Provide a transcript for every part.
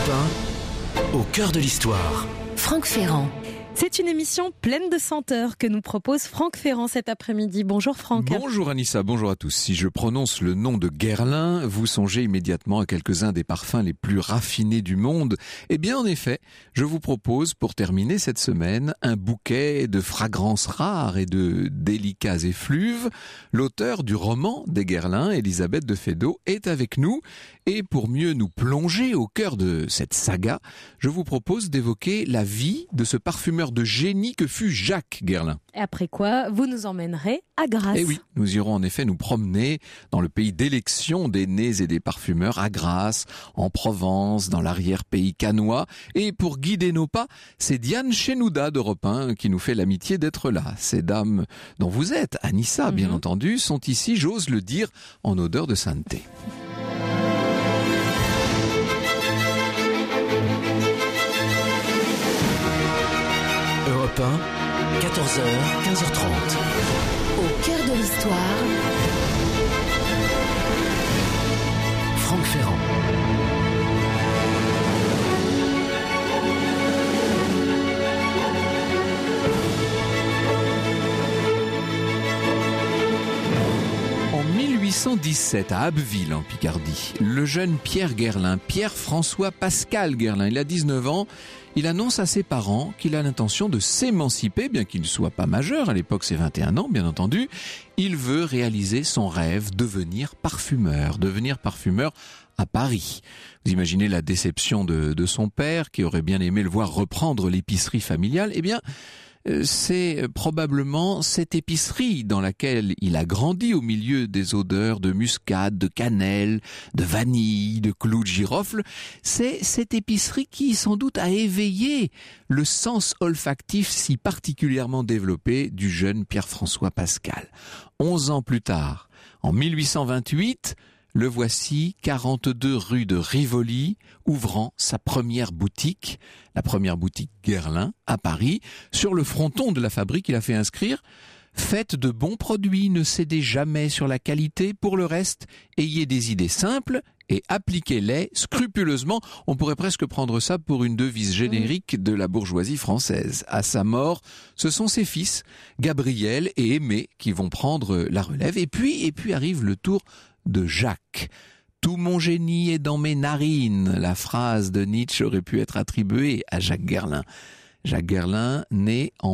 Europe 1, au cœur de l'histoire. Franck Ferrand. C'est une émission pleine de senteurs que nous propose Franck Ferrand cet après-midi. Bonjour Franck. Bonjour Anissa, bonjour à tous. Si je prononce le nom de Guerlain, vous songez immédiatement à quelques-uns des parfums les plus raffinés du monde. Eh bien en effet, je vous propose pour terminer cette semaine un bouquet de fragrances rares et de délicats effluves. L'auteur du roman des Guerlain, Elisabeth de Feydeau, est avec nous. Et pour mieux nous plonger au cœur de cette saga, je vous propose d'évoquer la vie de ce parfumeur de génie que fut Jacques Guerlain. Et après quoi, vous nous emmènerez à Grasse. Et oui, nous irons en effet nous promener dans le pays d'élection des nez et des parfumeurs, à Grasse, en Provence, dans l'arrière-pays cannois. Et pour guider nos pas, c'est Diane Chenouda d'Europe 1 qui nous fait l'amitié d'être là. Ces dames dont vous êtes, Anissa bien entendu, sont ici, j'ose le dire, en odeur de sainteté. Europe 1, 14h, 15h30. Au cœur de l'histoire. Franck Ferrand. En 1817, à Abbeville, en Picardie, le jeune Pierre Guerlain, Pierre-François Pascal Guerlain, il a 19 ans, il annonce à ses parents qu'il a l'intention de s'émanciper, bien qu'il ne soit pas majeur, à l'époque c'est 21 ans bien entendu. Il veut réaliser son rêve, devenir parfumeur à Paris. Vous imaginez la déception de son père, qui aurait bien aimé le voir reprendre l'épicerie familiale. Eh bien, c'est probablement cette épicerie dans laquelle il a grandi au milieu des odeurs de muscade, de cannelle, de vanille, de clous de girofle. C'est cette épicerie qui sans doute a éveillé le sens olfactif si particulièrement développé du jeune Pierre-François Pascal. 11 ans plus tard, en 1828, le voici, 42 rue de Rivoli, ouvrant sa première boutique, la première boutique Guerlain, à Paris. Sur le fronton de la fabrique, il a fait inscrire « Faites de bons produits, ne cédez jamais sur la qualité. Pour le reste, ayez des idées simples et appliquez-les scrupuleusement. » On pourrait presque prendre ça pour une devise générique de la bourgeoisie française. À sa mort, ce sont ses fils, Gabriel et Aimé, qui vont prendre la relève. Et puis arrive le tour de Jacques. Tout mon génie est dans mes narines. La phrase de Nietzsche aurait pu être attribuée à Jacques Guerlain. Jacques Guerlain, né en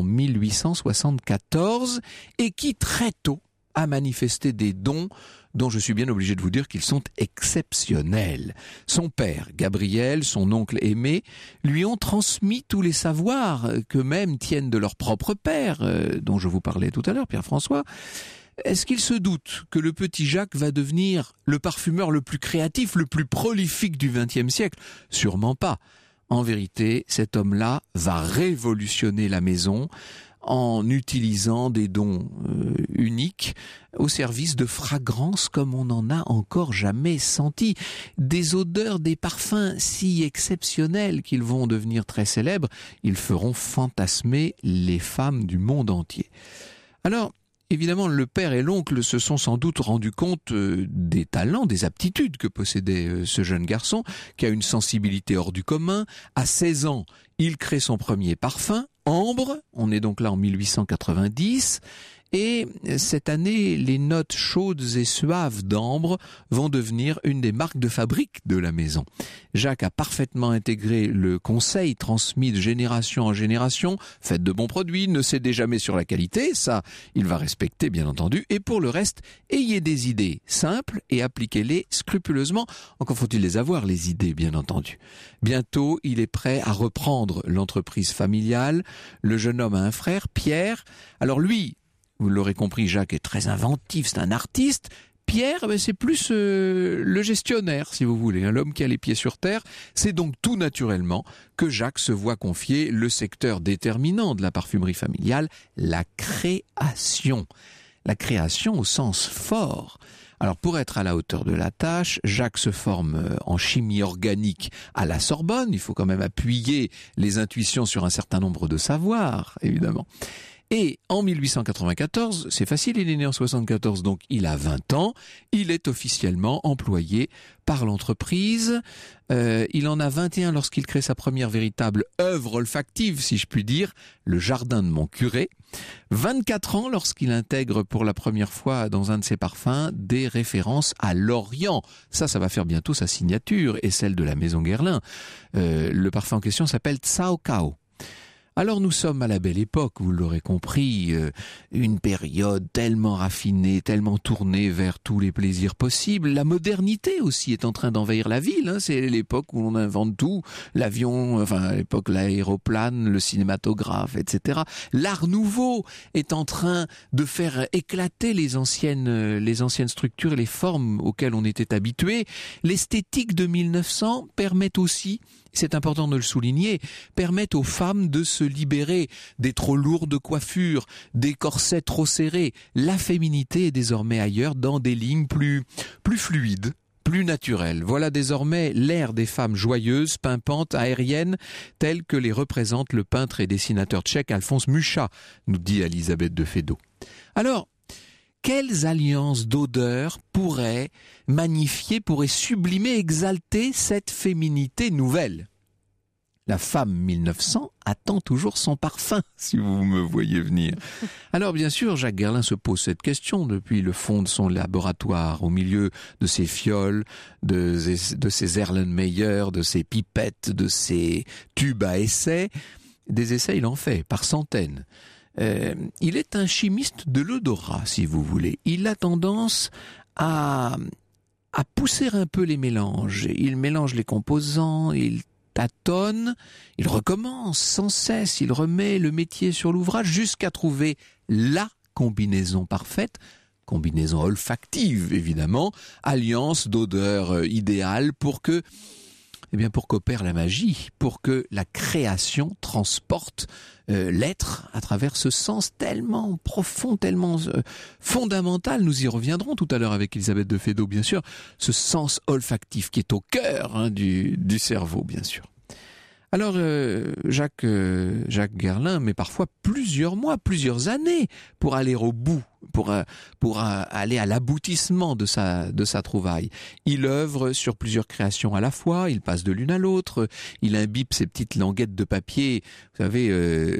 1874 et qui très tôt a manifesté des dons dont je suis bien obligé de vous dire qu'ils sont exceptionnels. Son père, Gabriel, son oncle Aimé, lui ont transmis tous les savoirs qu'eux-mêmes tiennent de leur propre père, dont je vous parlais tout à l'heure, Pierre-François. Est-ce qu'il se doute que le petit Jacques va devenir le parfumeur le plus créatif, le plus prolifique du XXe siècle? Sûrement pas. En vérité, cet homme-là va révolutionner la maison en utilisant des dons uniques au service de fragrances comme on n'en a encore jamais senti. Des odeurs, des parfums si exceptionnels qu'ils vont devenir très célèbres, ils feront fantasmer les femmes du monde entier. Alors, évidemment, le père et l'oncle se sont sans doute rendus compte des talents, des aptitudes que possédait ce jeune garçon, qui a une sensibilité hors du commun. À 16 ans, il crée son premier parfum, Ambre, on est donc là en 1890, et cette année, les notes chaudes et suaves d'Ambre vont devenir une des marques de fabrique de la maison. Jacques a parfaitement intégré le conseil transmis de génération en génération. Faites de bons produits, ne cédez jamais sur la qualité, ça, il va respecter bien entendu. Et pour le reste, ayez des idées simples et appliquez-les scrupuleusement. Encore faut-il les avoir, les idées, bien entendu. Bientôt, il est prêt à reprendre l'entreprise familiale. Le jeune homme a un frère, Pierre. Alors lui, vous l'aurez compris, Jacques est très inventif, c'est un artiste. Pierre, c'est plus le gestionnaire, si vous voulez, l'homme qui a les pieds sur terre. C'est donc tout naturellement que Jacques se voit confier le secteur déterminant de la parfumerie familiale, la création. La création au sens fort. Alors pour être à la hauteur de la tâche, Jacques se forme en chimie organique à la Sorbonne. Il faut quand même appuyer les intuitions sur un certain nombre de savoirs, évidemment. Et en 1894, c'est facile, il est né en 74, donc il a 20 ans, il est officiellement employé par l'entreprise. Il en a 21 lorsqu'il crée sa première véritable œuvre olfactive, si je puis dire, le jardin de mon curé. 24 ans lorsqu'il intègre pour la première fois dans un de ses parfums des références à l'Orient. Ça va faire bientôt sa signature et celle de la maison Guerlain. Le parfum en question s'appelle Cao Cao. Alors nous sommes à la belle époque, vous l'aurez compris, une période tellement raffinée, tellement tournée vers tous les plaisirs possibles. La modernité aussi est en train d'envahir la ville, hein. C'est l'époque où on invente tout, l'avion, à l'époque l'aéroplane, le cinématographe, etc. L'art nouveau est en train de faire éclater les anciennes structures et les formes auxquelles on était habitué. L'esthétique de 1900 permet aussi, c'est important de le souligner, permettent aux femmes de se libérer des trop lourdes coiffures, des corsets trop serrés. La féminité est désormais ailleurs dans des lignes plus fluides, plus naturelles. Voilà désormais l'ère des femmes joyeuses, pimpantes, aériennes, telles que les représente le peintre et dessinateur tchèque Alphonse Mucha, nous dit Elisabeth de Fédot. Alors, quelles alliances d'odeurs pourraient magnifier, pourraient sublimer, exalter cette féminité nouvelle ? La femme 1900 attend toujours son parfum, si vous me voyez venir. Alors bien sûr, Jacques Guerlain se pose cette question depuis le fond de son laboratoire, au milieu de ses fioles, de ses Erlenmeyer, de ses pipettes, de ses tubes à essais. Des essais, il en fait par centaines. Il est un chimiste de l'odorat, si vous voulez. Il a tendance à pousser un peu les mélanges. Il mélange les composants, il tâtonne, il recommence sans cesse, il remet le métier sur l'ouvrage jusqu'à trouver la combinaison parfaite, combinaison olfactive évidemment, alliance d'odeurs idéale pour qu'opère la magie, pour que la création transporte l'être à travers ce sens tellement profond, tellement fondamental. Nous y reviendrons tout à l'heure avec Elisabeth de Fédot, bien sûr, ce sens olfactif qui est au cœur du cerveau, bien sûr. Alors Jacques Guerlain met parfois plusieurs mois, plusieurs années pour aller au bout, pour aller à l'aboutissement de sa trouvaille. Il œuvre sur plusieurs créations à la fois, il passe de l'une à l'autre, il imbibe ses petites languettes de papier, vous savez,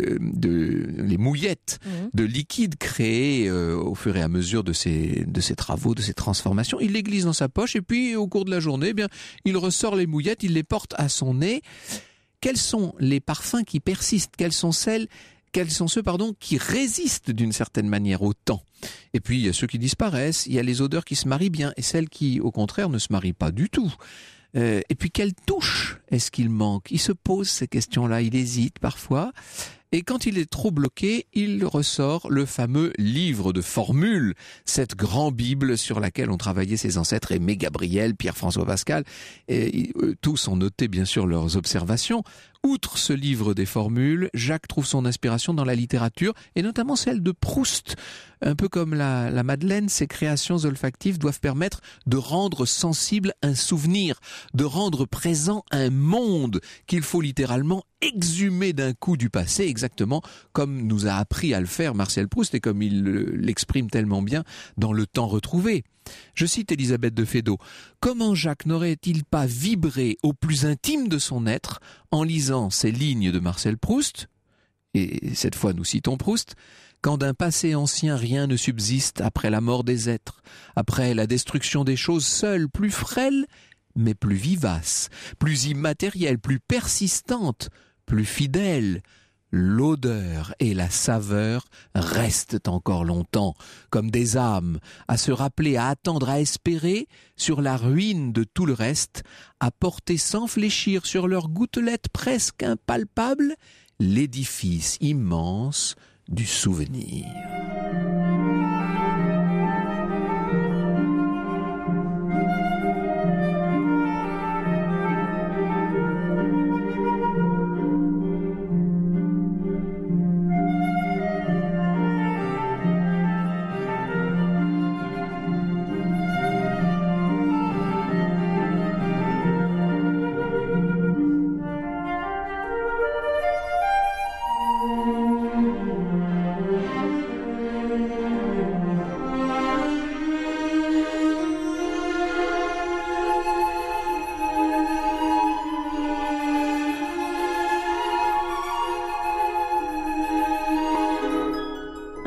les mouillettes de liquide créées au fur et à mesure de ses travaux, de ses transformations. Il les glisse dans sa poche et puis au cours de la journée, il ressort les mouillettes, il les porte à son nez. Quels sont les parfums qui persistent ? Quels sont ceux qui résistent d'une certaine manière au temps ? Et puis il y a ceux qui disparaissent, il y a les odeurs qui se marient bien et celles qui, au contraire, ne se marient pas du tout. Et puis quelle touche est-ce qu'il manque ? Il se pose ces questions-là, il hésite parfois. Et quand il est trop bloqué, il ressort le fameux livre de formules, cette grande Bible sur laquelle ont travaillé ses ancêtres Aimé Gabriel, Pierre-François Pascal. Et tous ont noté bien sûr leurs observations. Outre ce livre des formules, Jacques trouve son inspiration dans la littérature et notamment celle de Proust. Un peu comme la Madeleine, ses créations olfactives doivent permettre de rendre sensible un souvenir, de rendre présent un monde qu'il faut littéralement exhumer d'un coup du passé, exactement comme nous a appris à le faire Marcel Proust et comme il l'exprime tellement bien dans Le Temps retrouvé. Je cite Elisabeth de Fédot. « Comment Jacques n'aurait-il pas vibré au plus intime de son être en lisant ces lignes de Marcel Proust ?» Et cette fois nous citons Proust. « Quand d'un passé ancien rien ne subsiste après la mort des êtres, après la destruction des choses seules, plus frêles, mais plus vivaces, plus immatérielles, plus persistantes, plus fidèles, l'odeur et la saveur restent encore longtemps, comme des âmes, à se rappeler, à attendre, à espérer, sur la ruine de tout le reste, à porter sans fléchir sur leurs gouttelettes presque impalpables, l'édifice immense du souvenir. »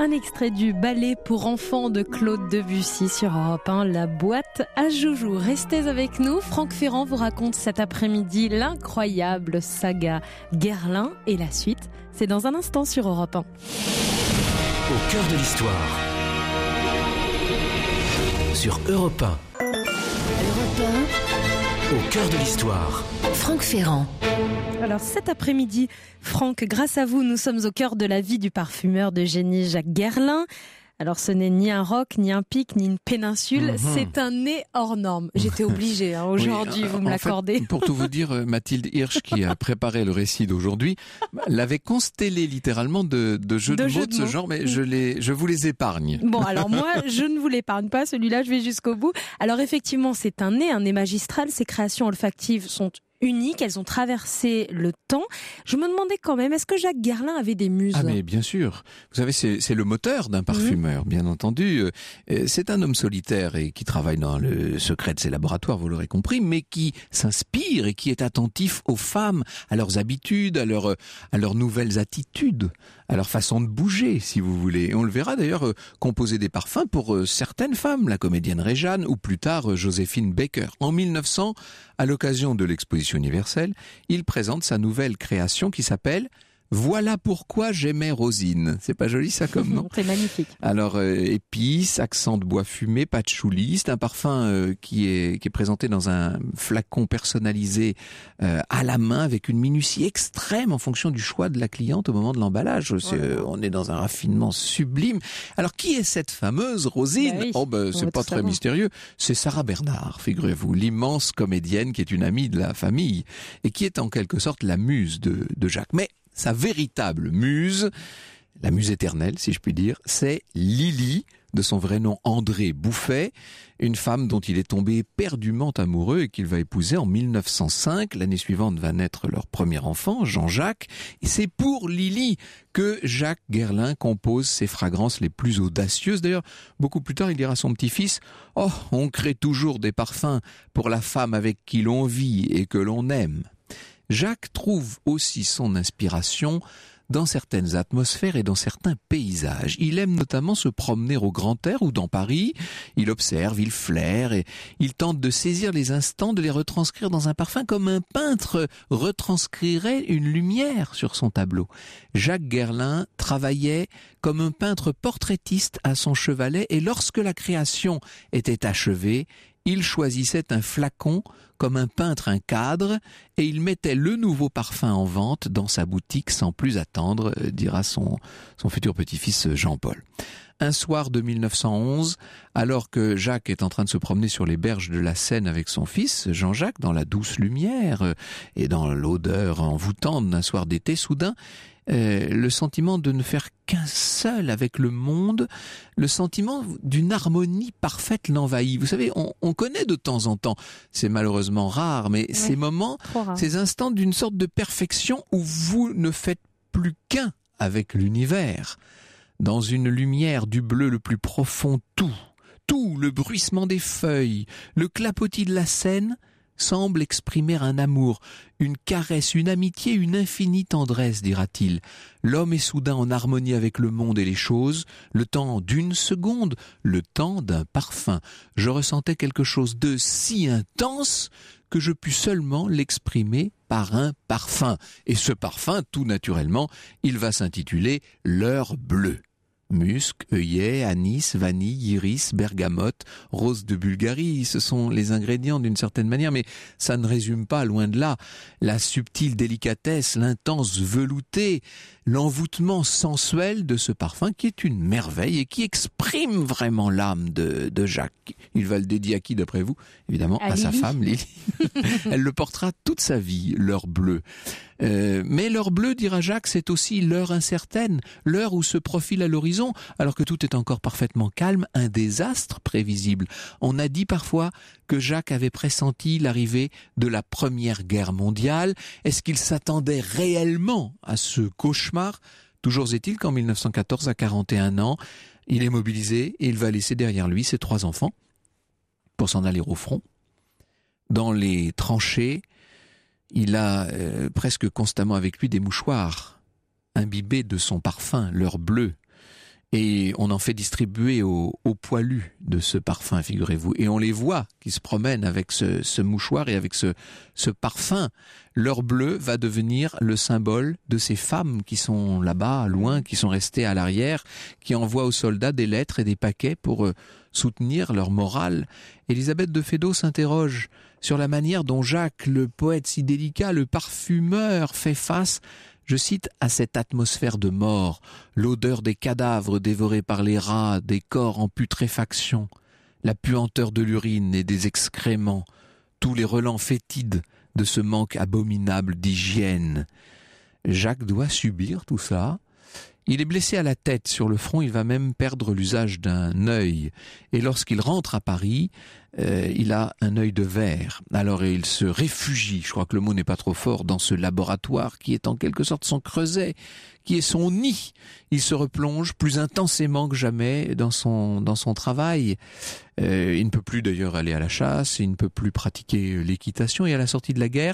un extrait du ballet pour enfants de Claude Debussy sur Europe 1, La boîte à joujoux. Restez avec nous, Franck Ferrand vous raconte cet après-midi l'incroyable saga Guerlain et la suite, c'est dans un instant sur Europe 1. Au cœur de l'histoire. Sur Europe 1. Europe Au cœur de l'histoire. 1, Franck Ferrand. Alors cet après-midi, Franck, grâce à vous, nous sommes au cœur de la vie du parfumeur de génie Jacques Guerlain. Alors ce n'est ni un roc, ni un pic, ni une péninsule, c'est un nez hors norme. J'étais obligée aujourd'hui, vous me l'accordez. Fait, pour tout vous dire, Mathilde Hirsch, qui a préparé le récit d'aujourd'hui, l'avait constellé littéralement de jeux de mots de ce genre, mais je vous les épargne. Bon, alors moi, je ne vous l'épargne pas, celui-là, je vais jusqu'au bout. Alors effectivement, c'est un nez magistral, ses créations olfactives sont uniques, elles ont traversé le temps. Je me demandais quand même, est-ce que Jacques Guerlain avait des muses ? Ah mais bien sûr. Vous savez, c'est le moteur d'un parfumeur, bien entendu. C'est un homme solitaire et qui travaille dans le secret de ses laboratoires, vous l'aurez compris, mais qui s'inspire et qui est attentif aux femmes, à leurs habitudes, à leurs nouvelles attitudes, à leur façon de bouger, si vous voulez. Et on le verra d'ailleurs composer des parfums pour certaines femmes, la comédienne Réjeanne ou plus tard Joséphine Baker. En 1900, à l'occasion de l'exposition universelle, il présente sa nouvelle création qui s'appelle « Voilà pourquoi j'aimais Rosine ». C'est pas joli ça comme nom ? C'est magnifique. Alors épices, accent de bois fumé, patchouli, c'est un parfum qui est présenté dans un flacon personnalisé à la main avec une minutie extrême en fonction du choix de la cliente au moment de l'emballage. On est dans un raffinement sublime. Alors qui est cette fameuse Rosine ? C'est pas très mystérieux. C'est Sarah Bernard, figurez-vous, l'immense comédienne qui est une amie de la famille et qui est en quelque sorte la muse de Jacques. Mais sa véritable muse, la muse éternelle, si je puis dire, c'est Lily, de son vrai nom André Bouffet, une femme dont il est tombé éperdument amoureux et qu'il va épouser en 1905. L'année suivante va naître leur premier enfant, Jean-Jacques, et c'est pour Lily que Jacques Guerlain compose ses fragrances les plus audacieuses. D'ailleurs, beaucoup plus tard, il dira à son petit-fils « Oh, on crée toujours des parfums pour la femme avec qui l'on vit et que l'on aime ». Jacques trouve aussi son inspiration dans certaines atmosphères et dans certains paysages. Il aime notamment se promener au grand air ou dans Paris. Il observe, il flaire et il tente de saisir les instants, de les retranscrire dans un parfum comme un peintre retranscrirait une lumière sur son tableau. Jacques Guerlain travaillait comme un peintre portraitiste à son chevalet et lorsque la création était achevée, il choisissait un flacon comme un peintre un cadre et il mettait le nouveau parfum en vente dans sa boutique sans plus attendre, dira son futur petit-fils Jean-Paul. Un soir de 1911, alors que Jacques est en train de se promener sur les berges de la Seine avec son fils, Jean-Jacques, dans la douce lumière et dans l'odeur envoûtante d'un soir d'été, soudain, le sentiment de ne faire qu'un seul avec le monde, le sentiment d'une harmonie parfaite l'envahit. Vous savez, on connaît de temps en temps, c'est malheureusement rare, mais ces moments, ces instants d'une sorte de perfection où vous ne faites plus qu'un avec l'univers. Dans une lumière du bleu le plus profond, tout, le bruissement des feuilles, le clapotis de la Seine, semble exprimer un amour, une caresse, une amitié, une infinie tendresse, dira-t-il. L'homme est soudain en harmonie avec le monde et les choses, le temps d'une seconde, le temps d'un parfum. Je ressentais quelque chose de si intense que je pus seulement l'exprimer par un parfum. Et ce parfum, tout naturellement, il va s'intituler « L'heure bleue ». Musc, œillet, anis, vanille, iris, bergamote, rose de Bulgarie, ce sont les ingrédients d'une certaine manière, mais ça ne résume pas, loin de là, la subtile délicatesse, l'intense velouté, l'envoûtement sensuel de ce parfum qui est une merveille et qui exprime vraiment l'âme de Jacques. Il va le dédier à qui d'après vous ? Évidemment à sa femme, Lily. Elle le portera toute sa vie, l'heure bleue. Mais l'heure bleue, dira Jacques, c'est aussi l'heure incertaine, l'heure où se profile à l'horizon, alors que tout est encore parfaitement calme, un désastre prévisible. On a dit parfois que Jacques avait pressenti l'arrivée de la Première Guerre mondiale. Est-ce qu'il s'attendait réellement à ce cauchemar ? Toujours est-il qu'en 1914, à 41 ans, il est mobilisé et il va laisser derrière lui ses 3 enfants pour s'en aller au front. Dans les tranchées, il a presque constamment avec lui des mouchoirs imbibés de son parfum, l'heure bleue. Et on en fait distribuer aux poilus de ce parfum, figurez-vous. Et on les voit qui se promènent avec ce mouchoir et avec ce parfum. L'heure bleue va devenir le symbole de ces femmes qui sont là-bas, loin, qui sont restées à l'arrière, qui envoient aux soldats des lettres et des paquets pour soutenir leur morale. Élisabeth de Feydeau s'interroge sur la manière dont Jacques, le poète si délicat, le parfumeur, fait face, je cite, à cette atmosphère de mort, l'odeur des cadavres dévorés par les rats, des corps en putréfaction, la puanteur de l'urine et des excréments, tous les relents fétides de ce manque abominable d'hygiène. Jacques doit subir tout ça. Il est blessé à la tête, sur le front, il va même perdre l'usage d'un œil. Et lorsqu'il rentre à Paris, il a un œil de verre. Alors il se réfugie, je crois que le mot n'est pas trop fort, dans ce laboratoire qui est en quelque sorte son creuset, qui est son nid. Il se replonge plus intensément que jamais dans son travail. Il ne peut plus d'ailleurs aller à la chasse, il ne peut plus pratiquer l'équitation. Et à la sortie de la guerre,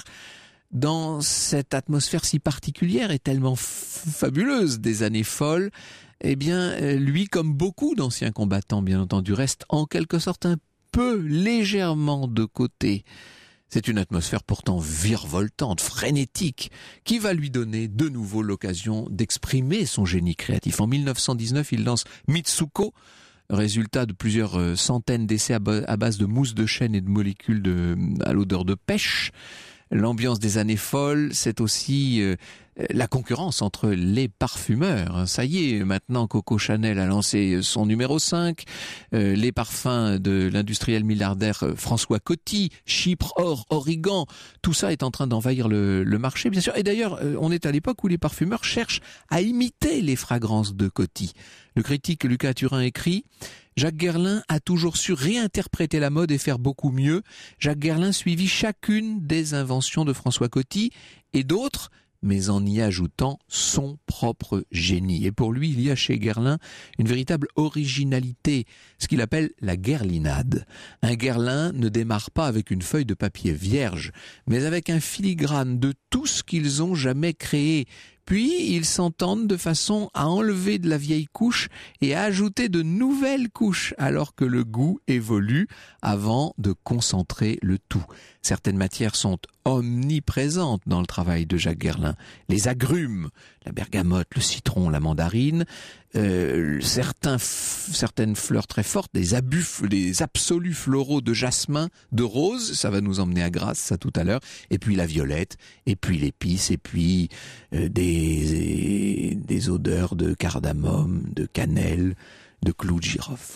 dans cette atmosphère si particulière et tellement fabuleuse des années folles, eh bien, lui, comme beaucoup d'anciens combattants, bien entendu, reste en quelque sorte un peu légèrement de côté. C'est une atmosphère pourtant virevoltante, frénétique, qui va lui donner de nouveau l'occasion d'exprimer son génie créatif. En 1919, il lance Mitsuko, résultat de plusieurs centaines d'essais à base de mousse de chêne et de molécules à l'odeur de pêche. L'ambiance des années folles, c'est aussi la concurrence entre les parfumeurs. Ça y est, maintenant Coco Chanel a lancé son numéro 5, les parfums de l'industriel milliardaire François Coty, Chypre, Or, Origan, tout ça est en train d'envahir le marché, bien sûr. Et d'ailleurs, on est à l'époque où les parfumeurs cherchent à imiter les fragrances de Coty. Le critique Lucas Turin écrit: Jacques Guerlain a toujours su réinterpréter la mode et faire beaucoup mieux. Jacques Guerlain suivit chacune des inventions de François Coty et d'autres, mais en y ajoutant son propre génie. Et pour lui, il y a chez Guerlain une véritable originalité, ce qu'il appelle la guerlinade. Un Guerlain ne démarre pas avec une feuille de papier vierge, mais avec un filigrane de tout ce qu'ils ont jamais créé. Puis, ils s'entendent de façon à enlever de la vieille couche et à ajouter de nouvelles couches, alors que le goût évolue avant de concentrer le tout. Certaines matières sont omniprésentes dans le travail de Jacques Guerlain. Les agrumes, la bergamote, le citron, la mandarine, certaines fleurs très fortes, des absolus floraux de jasmin, de rose, ça va nous emmener à Grasse, ça tout à l'heure, et puis la violette, et puis l'épice, et puis des odeurs de cardamome, de cannelle, de clous de girofle.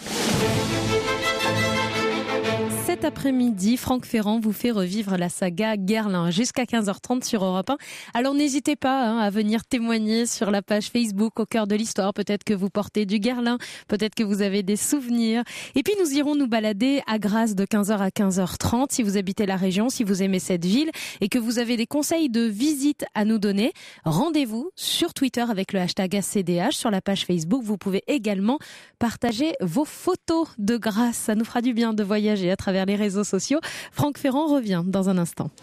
Cet après-midi, Franck Ferrand vous fait revivre la saga Guerlain jusqu'à 15h30 sur Europe 1. Alors n'hésitez pas à venir témoigner sur la page Facebook Au cœur de l'histoire. Peut-être que vous portez du Guerlain, peut-être que vous avez des souvenirs. Et puis nous irons nous balader à Grasse de 15h à 15h30. Si vous habitez la région, si vous aimez cette ville et que vous avez des conseils de visite à nous donner, rendez-vous sur Twitter avec le hashtag ACDH. Sur la page Facebook, vous pouvez également partager vos photos de Grasse. Ça nous fera du bien de voyager à travers les réseaux sociaux. Franck Ferrand revient dans un instant.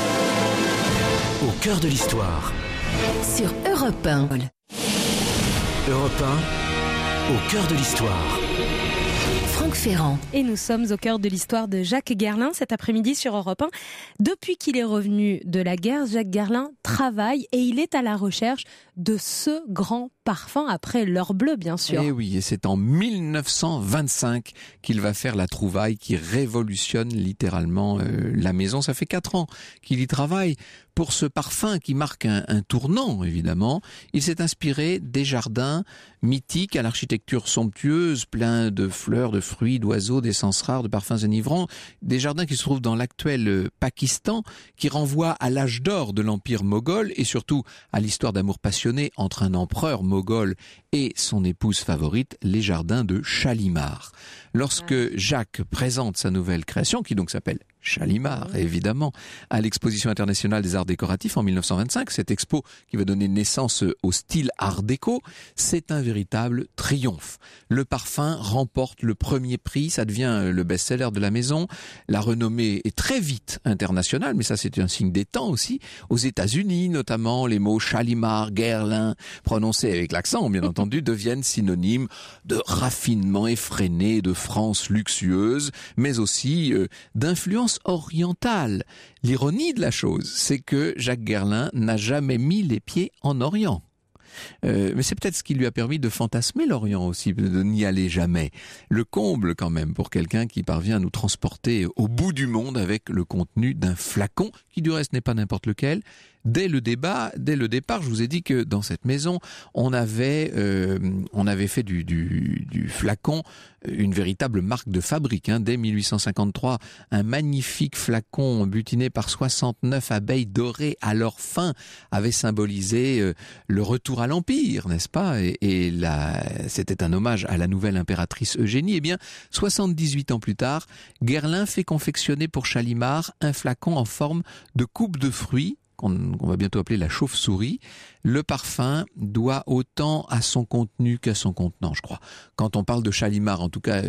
Au cœur de l'histoire. Sur Europe 1. Europe 1, au cœur de l'histoire. Franck Ferrand. Et nous sommes au cœur de l'histoire de Jacques Guerlain cet après-midi sur Europe 1. Depuis qu'il est revenu de la guerre, Jacques Guerlain travaille et il est à la recherche de ce grand parfum après l'heure bleue, bien sûr. Et oui, et c'est en 1925 qu'il va faire la trouvaille qui révolutionne littéralement la maison. Ça fait 4 ans qu'il y travaille pour ce parfum qui marque un tournant, évidemment. Il s'est inspiré des jardins mythiques à l'architecture somptueuse, plein de fleurs, de fruits, d'oiseaux, d'essences rares, de parfums enivrants. Des jardins qui se trouvent dans l'actuel Pakistan, qui renvoient à l'âge d'or de l'empire moghol et surtout à l'histoire d'amour passionné entre un empereur moghol et son épouse favorite, les jardins de Shalimar. Lorsque Jacques présente sa nouvelle création, qui donc s'appelle Chalimard, évidemment, à l'exposition internationale des arts décoratifs en 1925. Cette expo qui va donner naissance au style art déco, c'est un véritable triomphe. Le parfum remporte le premier prix, ça devient le best-seller de la maison. La renommée est très vite internationale, mais ça c'est un signe des temps aussi. Aux États-Unis notamment, les mots Chalimard, Guerlain, prononcés avec l'accent bien entendu, deviennent synonymes de raffinement effréné, de France luxueuse, mais aussi d'influence orientale. L'ironie de la chose, c'est que Jacques Guerlain n'a jamais mis les pieds en Orient. Mais c'est peut-être ce qui lui a permis de fantasmer l'Orient aussi, de n'y aller jamais. Le comble quand même pour quelqu'un qui parvient à nous transporter au bout du monde avec le contenu d'un flacon, qui du reste n'est pas n'importe lequel. Dès le départ, je vous ai dit que dans cette maison, on avait fait du flacon une véritable marque de fabrique. Dès 1853, un magnifique flacon butiné par 69 abeilles dorées à leur fin avait symbolisé le retour à l'Empire, n'est-ce pas ? Et c'était un hommage à la nouvelle impératrice Eugénie. Eh bien, 78 ans plus tard, Guerlain fait confectionner pour Chalimard un flacon en forme de coupe de fruits, qu'on va bientôt appeler la chauve-souris. Le parfum doit autant à son contenu qu'à son contenant, je crois. Quand on parle de Chalimard, en tout cas,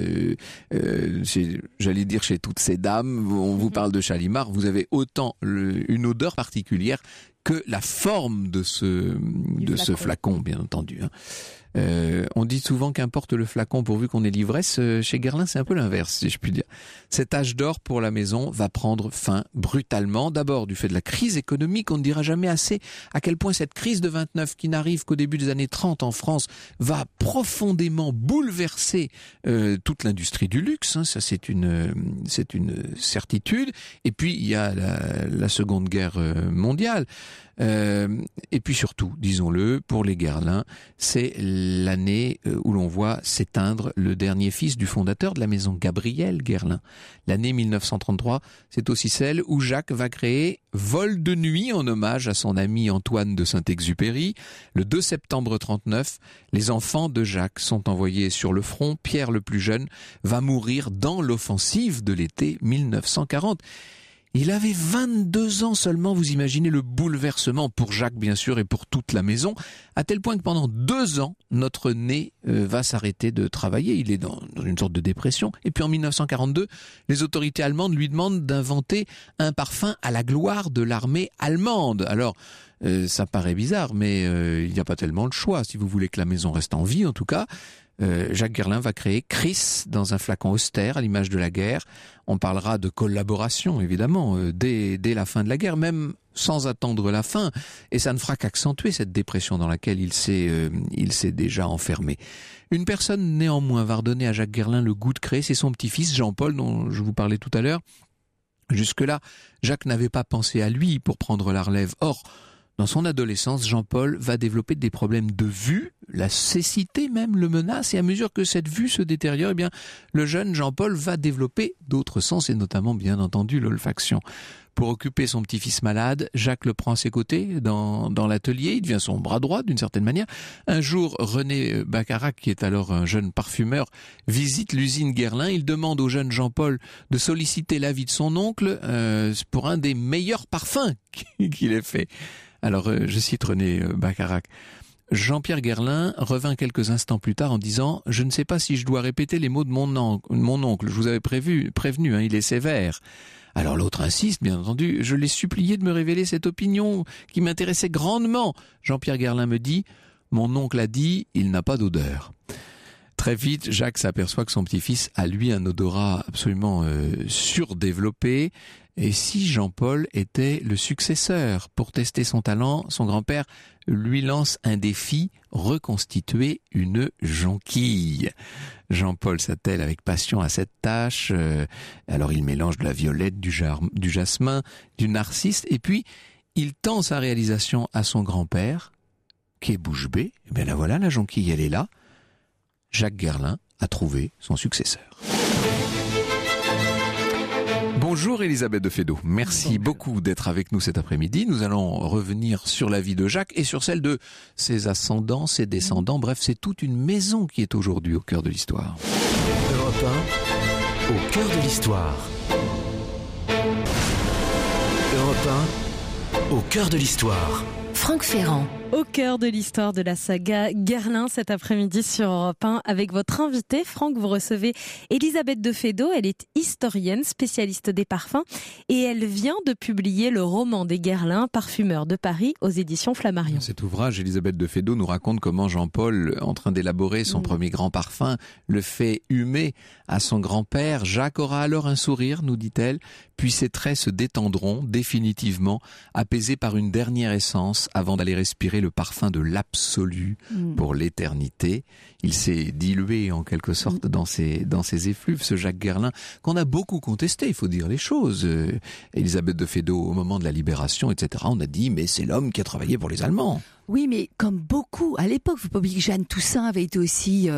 j'allais dire chez toutes ces dames, on vous parle de Chalimard, vous avez autant une odeur particulière que la forme de ce flacon, bien entendu. On dit souvent qu'importe le flacon pourvu qu'on ait l'ivresse. Chez Guerlain, c'est un peu l'inverse, si je puis dire. Cet âge d'or pour la maison va prendre fin brutalement. D'abord, du fait de la crise économique, on ne dira jamais assez à quel point cette crise de 29, qui n'arrive qu'au début des années 30 en France, va profondément bouleverser toute l'industrie du luxe. Ça, c'est une certitude. Et puis, il y a la Seconde Guerre mondiale. Et puis surtout, disons-le, pour les Guerlain, c'est l'année où l'on voit s'éteindre le dernier fils du fondateur de la maison, Gabriel Guerlain. L'année 1933, c'est aussi celle où Jacques va créer Vol de nuit en hommage à son ami Antoine de Saint-Exupéry. Le 2 septembre 39, les enfants de Jacques sont envoyés sur le front. Pierre, le plus jeune, va mourir dans l'offensive de l'été 1940. Il avait 22 ans seulement, vous imaginez le bouleversement pour Jacques bien sûr et pour toute la maison, à tel point que pendant 2 ans, notre nez va s'arrêter de travailler, il est dans une sorte de dépression. Et puis en 1942, les autorités allemandes lui demandent d'inventer un parfum à la gloire de l'armée allemande. Alors, ça paraît bizarre, mais il n'y a pas tellement le choix, si vous voulez que la maison reste en vie en tout cas. Jacques Guerlain va créer Chris dans un flacon austère à l'image de la guerre. On parlera de collaboration évidemment dès la fin de la guerre, même sans attendre la fin, et ça ne fera qu'accentuer cette dépression dans laquelle il s'est déjà enfermé. Une personne néanmoins va redonner à Jacques Guerlain le goût de créer, c'est son petit-fils Jean-Paul dont je vous parlais tout à l'heure. Jusque-là, Jacques n'avait pas pensé à lui pour prendre la relève. Or, dans son adolescence, Jean-Paul va développer des problèmes de vue, la cécité même le menace, et à mesure que cette vue se détériore, eh bien, le jeune Jean-Paul va développer d'autres sens, et notamment, bien entendu, l'olfaction. Pour occuper son petit-fils malade, Jacques le prend à ses côtés dans l'atelier, il devient son bras droit d'une certaine manière. Un jour, René Bacharach, qui est alors un jeune parfumeur, visite l'usine Guerlain. Il demande au jeune Jean-Paul de solliciter l'avis de son oncle pour un des meilleurs parfums qu'il ait fait. Alors, je cite René Bacharach. Jean-Pierre Guerlain revint quelques instants plus tard en disant « Je ne sais pas si je dois répéter les mots de mon oncle. Je vous avais prévenu, il est sévère. » Alors l'autre insiste, bien entendu. « Je l'ai supplié de me révéler cette opinion qui m'intéressait grandement. » Jean-Pierre Guerlain me dit « Mon oncle a dit, il n'a pas d'odeur. » Très vite, Jacques s'aperçoit que son petit-fils a lui un odorat absolument surdéveloppé. Et si Jean-Paul était le successeur? Pour tester son talent, son grand-père lui lance un défi, reconstituer une jonquille. Jean-Paul s'attelle avec passion à cette tâche. Alors il mélange de la violette, du jasmin, du narcisse, et puis il tend sa réalisation à son grand-père, qui est bouche bée. Et bien la voilà, la jonquille, elle est là. Jacques Guerlain a trouvé son successeur. Bonjour Elisabeth de Fédot, merci beaucoup d'être avec nous cet après-midi. Nous allons revenir sur la vie de Jacques et sur celle de ses ascendants, ses descendants. Bref, c'est toute une maison qui est aujourd'hui au cœur de l'histoire. Europe 1, au cœur de l'histoire. Europe 1, au cœur de l'histoire. Franck Ferrand. Au cœur de l'histoire de la saga Guerlain cet après-midi sur Europe 1 avec votre invité. Franck, vous recevez Elisabeth de Fédot. Elle est historienne, spécialiste des parfums et elle vient de publier le roman des Guerlain, Parfumeurs de Paris, aux éditions Flammarion. Cet ouvrage, Elisabeth de Fédot nous raconte comment Jean-Paul, en train d'élaborer son premier grand parfum, le fait humer à son grand-père. Jacques aura alors un sourire, nous dit-elle, puis ses traits se détendront définitivement, apaisés par une dernière essence avant d'aller respirer le parfum de l'absolu pour l'éternité. Il s'est dilué en quelque sorte dans ses effluves, ce Jacques Guerlain, qu'on a beaucoup contesté, il faut dire les choses. Elisabeth de Fédot, au moment de la Libération, etc., on a dit, mais c'est l'homme qui a travaillé pour les Allemands. Oui, mais comme beaucoup, à l'époque, vous pouvez oublier que Jeanne Toussaint avait été aussi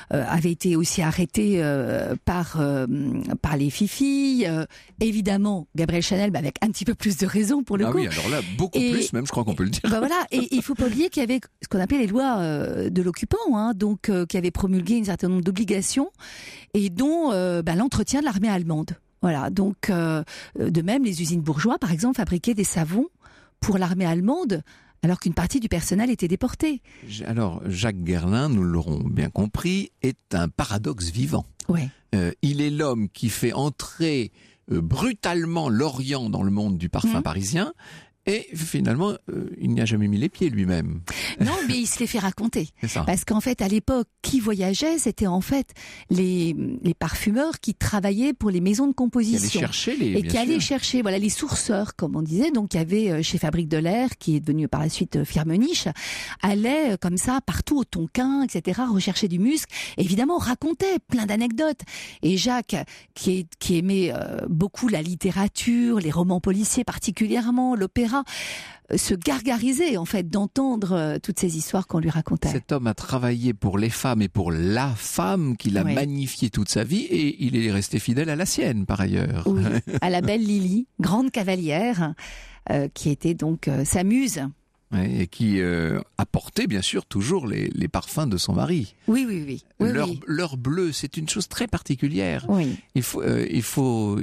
arrêtée par les fifis. Évidemment, Gabrielle Chanel, avec un petit peu plus de raison pour le coup. Ah oui, alors là, beaucoup plus, même, je crois qu'on peut le dire. Ben voilà, et il faut pas oublier qu'il y avait ce qu'on appelait les lois de l'occupant, donc qui avaient promulgué un certain nombre d'obligations et dont l'entretien de l'armée allemande. Voilà, donc de même, les usines bourgeois, par exemple, fabriquaient des savons pour l'armée allemande, alors qu'une partie du personnel était déportée. Alors, Jacques Guerlain, nous l'aurons bien compris, est un paradoxe vivant. Ouais. Il est l'homme qui fait entrer brutalement l'Orient dans le monde du parfum parisien, et finalement, il n'y a jamais mis les pieds lui-même. Non, mais il se les fait raconter. C'est ça. Parce qu'en fait, à l'époque, qui voyageait, c'était en fait les parfumeurs qui travaillaient pour les maisons de composition. Qui allaient chercher allaient chercher, voilà, les sourceurs, comme on disait. Donc, il y avait chez Fabrique de l'Air, qui est devenu par la suite Firmenich, allait comme ça, partout au Tonkin, etc., rechercher du musc. Et évidemment, racontait plein d'anecdotes. Et Jacques, qui aimait beaucoup la littérature, les romans policiers particulièrement, l'opéra, se gargarisait en fait d'entendre toutes ces histoires qu'on lui racontait. Cet homme a travaillé pour les femmes et pour la femme qu'il a magnifiée toute sa vie, et il est resté fidèle à la sienne par ailleurs. Oui, à la belle Lily, grande cavalière, qui était donc sa muse. Et qui apportait bien sûr toujours les parfums de son mari. Oui. Leur bleu, c'est une chose très particulière. Oui. Il faut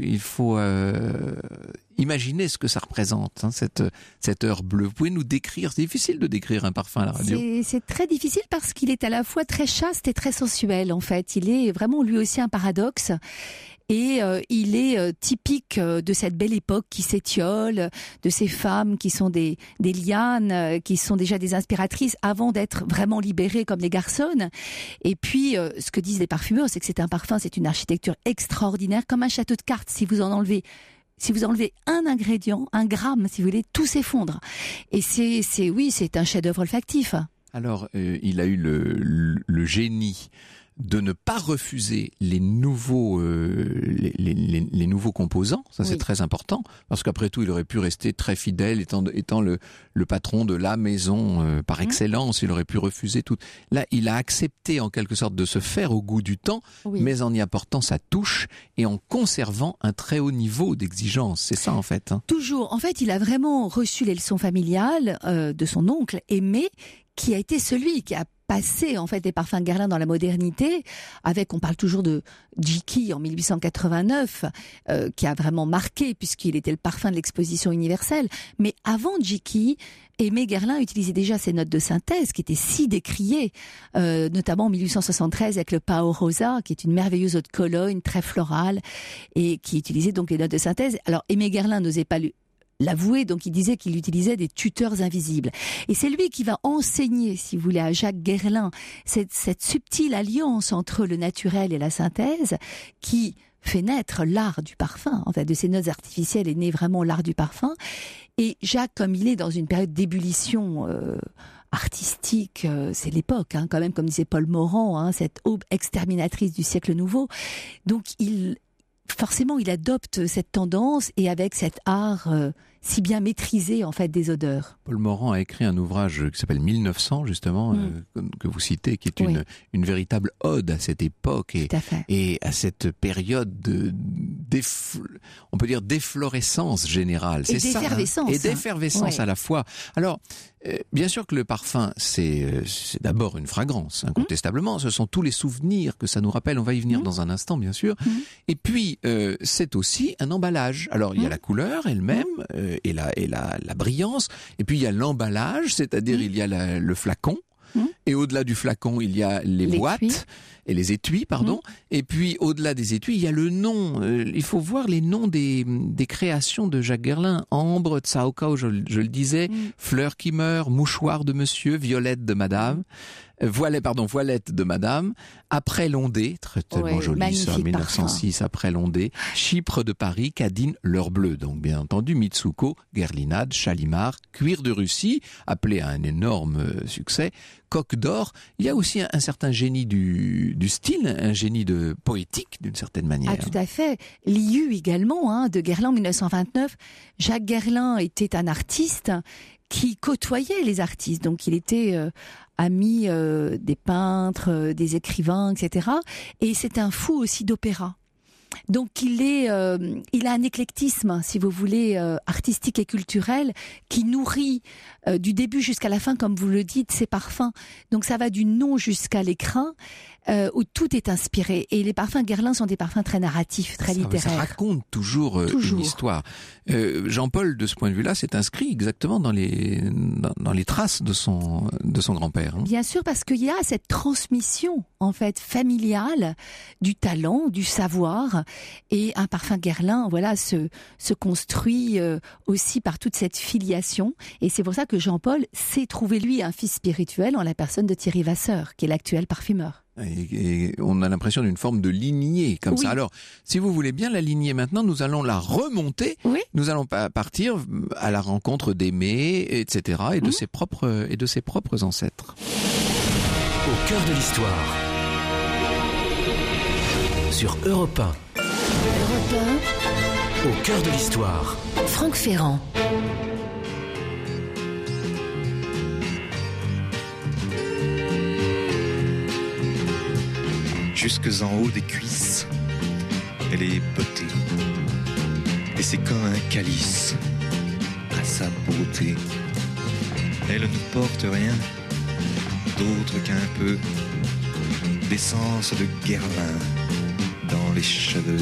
imaginer ce que ça représente, cette heure bleue. Vous pouvez nous décrire, c'est difficile de décrire un parfum à la radio. C'est très difficile parce qu'il est à la fois très chaste et très sensuel en fait. Il est vraiment lui aussi un paradoxe. Et il est typique de cette belle époque qui s'étiole, de ces femmes qui sont des lianes, qui sont déjà des inspiratrices avant d'être vraiment libérées comme les garçons. Et puis, ce que disent les parfumeurs, c'est que c'est un parfum, c'est une architecture extraordinaire, comme un château de cartes. Si vous enlevez un ingrédient, un gramme, si vous voulez, tout s'effondre. Et c'est un chef-d'œuvre olfactif. Alors, il a eu le génie de ne pas refuser les nouveaux composants, ça c'est très important, parce qu'après tout il aurait pu rester très fidèle étant le patron de la maison par excellence, il aurait pu refuser tout. Là il a accepté en quelque sorte de se faire au goût du temps, mais en y apportant sa touche et en conservant un très haut niveau d'exigence, c'est ça en fait. Toujours, en fait il a vraiment reçu les leçons familiales de son oncle Aimé, qui a été celui qui a passé en fait les parfums Guerlain dans la modernité, on parle toujours de Jiki en 1889, qui a vraiment marqué puisqu'il était le parfum de l'exposition universelle. Mais avant Jiki, Aimé Guerlain utilisait déjà ces notes de synthèse qui étaient si décriées, notamment en 1873 avec le Pao Rosa, qui est une merveilleuse eau de Cologne très florale et qui utilisait donc les notes de synthèse. Alors Aimé Guerlain n'osait pas l'avouer, donc il disait qu'il utilisait des tuteurs invisibles. Et c'est lui qui va enseigner, si vous voulez, à Jacques Guerlain cette subtile alliance entre le naturel et la synthèse qui fait naître l'art du parfum. En fait, de ces notes artificielles est né vraiment l'art du parfum. Et Jacques, comme il est dans une période d'ébullition artistique, c'est l'époque, quand même, comme disait Paul Morand, cette aube exterminatrice du siècle nouveau. Donc forcément, il adopte cette tendance et avec cet art si bien maîtrisé en fait des odeurs. Paul Morand a écrit un ouvrage qui s'appelle 1900 justement, que vous citez, qui est une véritable ode à cette époque et à cette période on peut dire d'efflorescence générale. Et d'effervescence. Et d'effervescence à la fois. Alors, bien sûr que le parfum, c'est d'abord une fragrance, incontestablement. Ce sont tous les souvenirs que ça nous rappelle. On va y venir dans un instant, bien sûr. Et puis, c'est aussi un emballage. Alors, il y a la couleur elle-même, et la brillance. Et puis il y a l'emballage, c'est-à-dire il y a le flacon. Et au-delà du flacon, il y a les boîtes et les étuis, pardon. Et puis au-delà des étuis, il y a le nom. Il faut voir les noms des créations de Jacques Guerlain. Ambre, Tsao-Kao, je le disais, Fleur qui meurt, Mouchoir de monsieur, Violette de madame. Voilette de madame, Après l'ondée, tellement joli ça, 1906, parfum. Après l'ondée, Chypre de Paris, Cadine, L'heure bleue, donc bien entendu, Mitsuko, Guerlinade, Chalimard, Cuir de Russie, appelé à un énorme succès, Coq d'or. Il y a aussi un certain génie du style, un génie de poétique d'une certaine manière. Ah, tout à fait. Liu également, de Guerlain 1929. Jacques Guerlain était un artiste qui côtoyait les artistes, donc il était ami des peintres, des écrivains, etc. Et c'est un fou aussi d'opéra. Donc il a un éclectisme, si vous voulez, artistique et culturel, qui nourrit du début jusqu'à la fin, comme vous le dites, ses parfums. Donc ça va du nom jusqu'à l'écrin, où tout est inspiré. Et les parfums Guerlain sont des parfums très narratifs, très littéraires. Ça raconte toujours une histoire. Jean-Paul, de ce point de vue-là, s'est inscrit exactement dans les traces de son grand-père. Bien sûr, parce qu'il y a cette transmission, en fait, familiale, du talent, du savoir. Et un parfum Guerlain, voilà, se construit aussi par toute cette filiation. Et c'est pour ça que Jean-Paul s'est trouvé, lui, un fils spirituel en la personne de Thierry Vasseur, qui est l'actuel parfumeur. Et on a l'impression d'une forme de lignée comme ça. Alors, si vous voulez bien la lignée maintenant, nous allons la remonter. Oui. Nous allons partir à la rencontre d'Aimé, etc. et de ses propres ancêtres. Au cœur de l'histoire. Sur Europe 1. Europe 1. Au cœur de l'histoire. Franck Ferrand. Jusque en haut des cuisses, elle est bottée. Et c'est comme un calice à sa beauté. Elle ne porte rien d'autre qu'un peu d'essence de Guerlain dans les cheveux.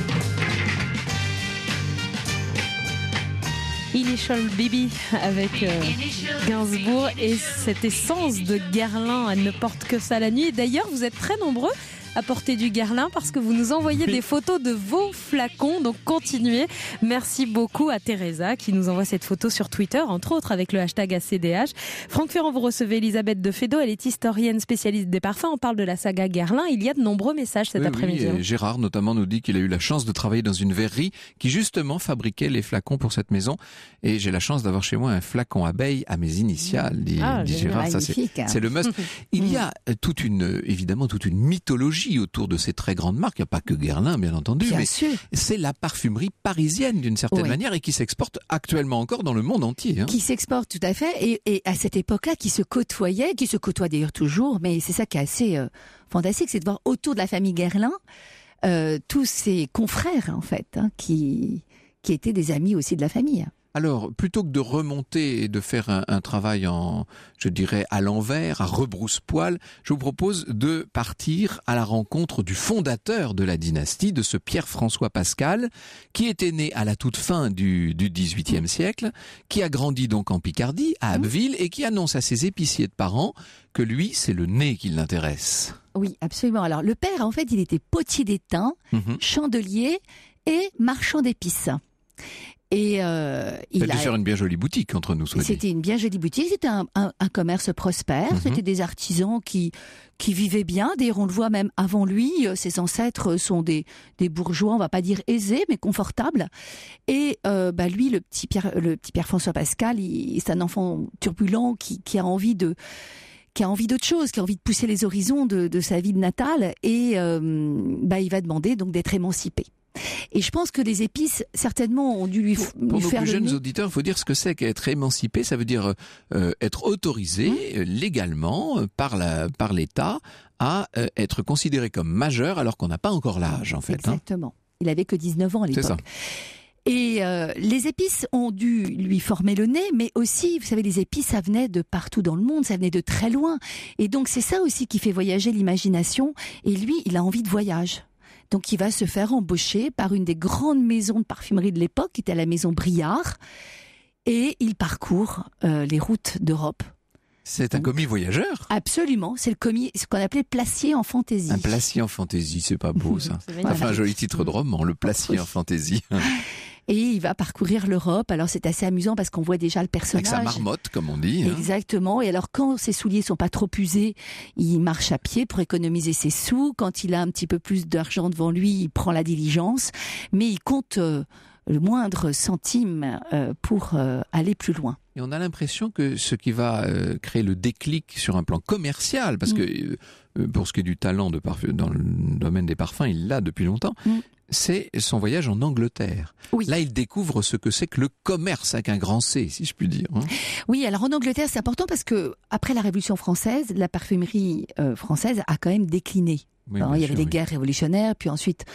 Initial Baby avec Gainsbourg et cette essence de Guerlain, elle ne porte que ça la nuit. D'ailleurs, vous êtes très nombreux à porter du Guerlain parce que vous nous envoyez des photos de vos flacons, donc continuez. Merci beaucoup à Teresa qui nous envoie cette photo sur Twitter, entre autres avec le hashtag ACDH. Franck Ferrand, vous recevez Elisabeth de Fédot, elle est historienne spécialiste des parfums, on parle de la saga Guerlain, il y a de nombreux messages cet après-midi. Oui, Gérard notamment nous dit qu'il a eu la chance de travailler dans une verrerie qui justement fabriquait les flacons pour cette maison, et j'ai la chance d'avoir chez moi un flacon abeille à mes initiales, dit Gérard, ça c'est le must. Il y a évidemment toute une mythologie autour de ces très grandes marques. Il n'y a pas que Guerlain, bien entendu, mais c'est la parfumerie parisienne d'une certaine manière et qui s'exporte actuellement encore dans le monde entier. Qui s'exporte tout à fait et à cette époque-là qui se côtoie d'ailleurs toujours, mais c'est ça qui est assez fantastique, c'est de voir autour de la famille Guerlain tous ses confrères en fait, qui étaient des amis aussi de la famille. Alors, plutôt que de remonter et de faire un travail à l'envers, à rebrousse-poil, je vous propose de partir à la rencontre du fondateur de la dynastie, de ce Pierre-François Pascal, qui était né à la toute fin du XVIIIe siècle, qui a grandi donc en Picardie, à Abbeville, et qui annonce à ses épiciers de parents que lui, c'est le nez qui l'intéresse. Oui, absolument. Alors, le père, en fait, il était potier d'étain, chandelier et marchand d'épices. Et il a dû faire une bien jolie boutique entre nous. C'était une bien jolie boutique. C'était un commerce prospère. C'était des artisans qui vivaient bien. D'ailleurs, on le voit même avant lui. Ses ancêtres sont des bourgeois, on va pas dire aisés, mais confortables. Et lui, le petit Pierre-Françoil Pascal, c'est un enfant turbulent qui a envie d'autre chose, qui a envie de pousser les horizons de sa ville natale. Et il va demander donc d'être émancipé. Et je pense que les épices, certainement, ont dû lui faire le nez. Pour nos plus jeunes auditeurs, il faut dire ce que c'est qu'être émancipé. Ça veut dire être autorisé légalement par l'État à être considéré comme majeur alors qu'on n'a pas encore l'âge, en fait. Exactement. Il avait que 19 ans à l'époque. C'est ça. Et les épices ont dû lui former le nez, mais aussi, vous savez, les épices, ça venait de partout dans le monde, ça venait de très loin. Et donc, c'est ça aussi qui fait voyager l'imagination. Et lui, il a envie de voyage. Donc, il va se faire embaucher par une des grandes maisons de parfumerie de l'époque, qui était la maison Briard. et il parcourt les routes d'Europe. C'est un commis voyageur. Absolument, c'est le commis, ce qu'on appelait placier en fantaisie. Un placier en fantaisie, c'est pas beau ça. Enfin, un joli titre de roman, le placier en fantaisie. Et il va parcourir l'Europe. Alors c'est assez amusant parce qu'on voit déjà le personnage. Avec sa marmotte, comme on dit. Exactement. Et alors quand ses souliers sont pas trop usés, il marche à pied pour économiser ses sous. Quand il a un petit peu plus d'argent devant lui, il prend la diligence. Mais il compte le moindre centime pour aller plus loin. Et on a l'impression que ce qui va créer le déclic sur un plan commercial, parce que pour ce qui est du talent dans le domaine des parfums, il l'a depuis longtemps, c'est son voyage en Angleterre. Oui. Là, il découvre ce que c'est que le commerce avec un grand C, si je puis dire. Oui, alors en Angleterre, c'est important parce que après la Révolution française, la parfumerie française a quand même décliné. Oui, il y avait des oui. guerres révolutionnaires, puis ensuite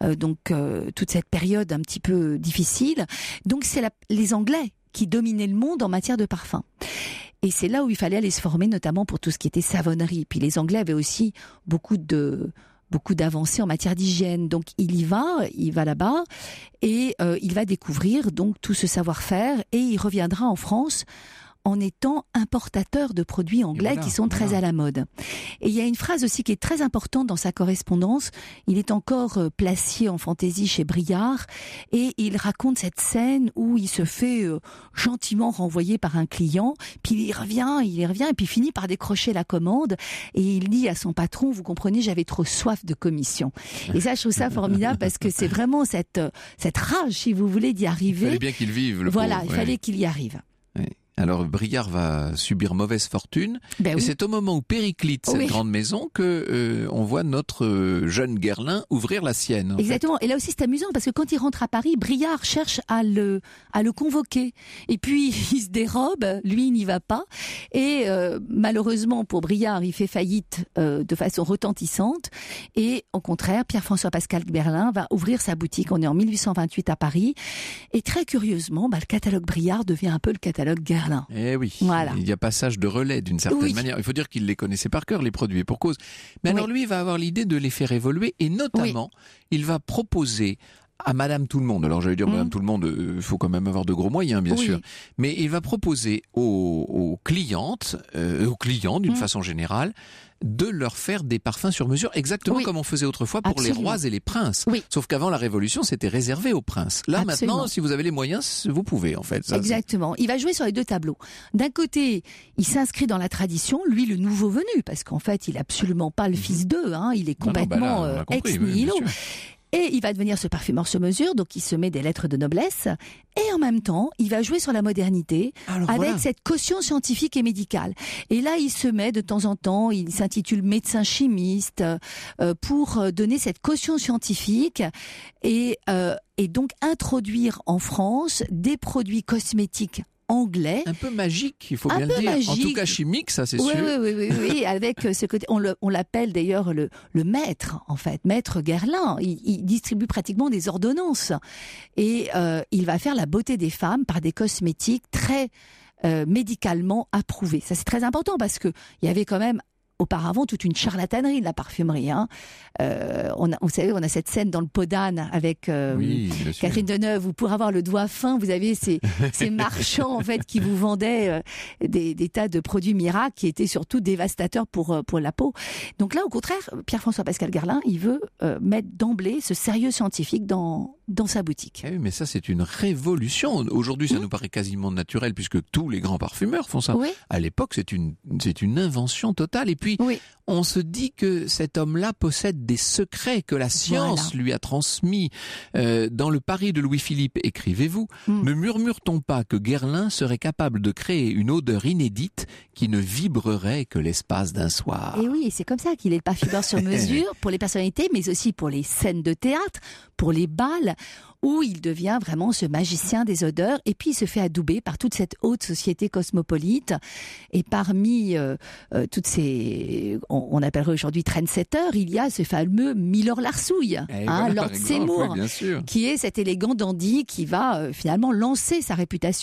toute cette période un petit peu difficile. Donc c'est les Anglais qui dominaient le monde en matière de parfum. Et c'est là où il fallait aller se former, notamment pour tout ce qui était savonnerie. Puis les Anglais avaient aussi beaucoup d'avancées en matière d'hygiène. Donc il va là-bas et il va découvrir donc tout ce savoir-faire et il reviendra en France en étant importateur de produits anglais qui sont très à la mode. Et il y a une phrase aussi qui est très importante dans sa correspondance. Il est encore placier en fantaisie chez Briard et il raconte cette scène où il se fait gentiment renvoyer par un client, puis il revient et puis finit par décrocher la commande et il dit à son patron, vous comprenez, j'avais trop soif de commission. Et ça, je trouve ça formidable parce que c'est vraiment cette rage, si vous voulez, d'y arriver. Il fallait bien qu'il vive, le Voilà, pauvre, il fallait qu'il y arrive. Ouais. Alors Briard va subir mauvaise fortune, et oui. c'est au moment où périclite cette grande maison que on voit notre jeune Guerlain ouvrir la sienne. Exactement. Et là aussi c'est amusant parce que quand il rentre à Paris, Briard cherche à le convoquer. Et puis il se dérobe, lui il n'y va pas. Et malheureusement pour Briard, il fait faillite de façon retentissante. Et au contraire, Pierre-François Pascal Guerlain va ouvrir sa boutique. On est en 1828 à Paris. Et très curieusement, le catalogue Briard devient un peu le catalogue Guerlain. Eh oui, voilà. Il y a passage de relais d'une certaine manière. Il faut dire qu'il les connaissait par cœur, les produits, et pour cause. Mais alors lui, il va avoir l'idée de les faire évoluer, et notamment, il va proposer à Madame Tout-le-Monde, alors j'allais dire Madame Tout-le-Monde, il faut quand même avoir de gros moyens, bien sûr, mais il va proposer aux clientes, aux clients d'une façon générale, de leur faire des parfums sur mesure, exactement comme on faisait autrefois pour les rois et les princes. Sauf qu'avant la Révolution, c'était réservé aux princes. Là, maintenant, si vous avez les moyens, vous pouvez, en fait. Ça, exactement. Il va jouer sur les deux tableaux. D'un côté, il s'inscrit dans la tradition, lui, le nouveau venu, parce qu'en fait, il n'est absolument pas le fils d'eux, il est complètement ex nihilo. Et il va devenir ce parfumeur sur mesure, donc il se met des lettres de noblesse. Et en même temps, il va jouer sur la modernité avec cette caution scientifique et médicale. Et là, il se met de temps en temps, il s'intitule médecin chimiste pour donner cette caution scientifique et donc introduire en France des produits cosmétiques anglais. Un peu magique, il faut bien le dire. Magique. En tout cas chimique, ça c'est sûr. Oui, avec ce côté, on l'appelle d'ailleurs le maître, en fait, maître Guerlain. Il distribue pratiquement des ordonnances. Et il va faire la beauté des femmes par des cosmétiques très médicalement approuvés. Ça c'est très important parce que il y avait quand même auparavant toute une charlatanerie de la parfumerie. Vous savez, on a cette scène dans le Pot d'âne avec Catherine Deneuve où pour avoir le doigt fin, vous avez ces marchands en fait qui vous vendaient des tas de produits miracles qui étaient surtout dévastateurs pour la peau. Donc là, au contraire, Pierre-François Pascal Guerlain, il veut mettre d'emblée ce sérieux scientifique dans sa boutique. Eh oui, mais ça, c'est une révolution. Aujourd'hui, ça nous paraît quasiment naturel puisque tous les grands parfumeurs font ça. À l'époque, c'est une invention totale. Et puis, on se dit que cet homme-là possède des secrets que la science lui a transmis. Dans le Paris de Louis-Philippe, écrivez-vous, ne murmure-t-on pas que Guerlain serait capable de créer une odeur inédite qui ne vibrerait que l'espace d'un soir? Et oui, c'est comme ça qu'il est le parfumeur sur mesure pour les personnalités, mais aussi pour les scènes de théâtre, pour les bals, où il devient vraiment ce magicien des odeurs, et puis il se fait adouber par toute cette haute société cosmopolite, et parmi toutes ces, on appellerait aujourd'hui trendsetters, il y a ce fameux Milor Larsouille, Lord Seymour, qui est cet élégant dandy qui va finalement lancer sa réputation.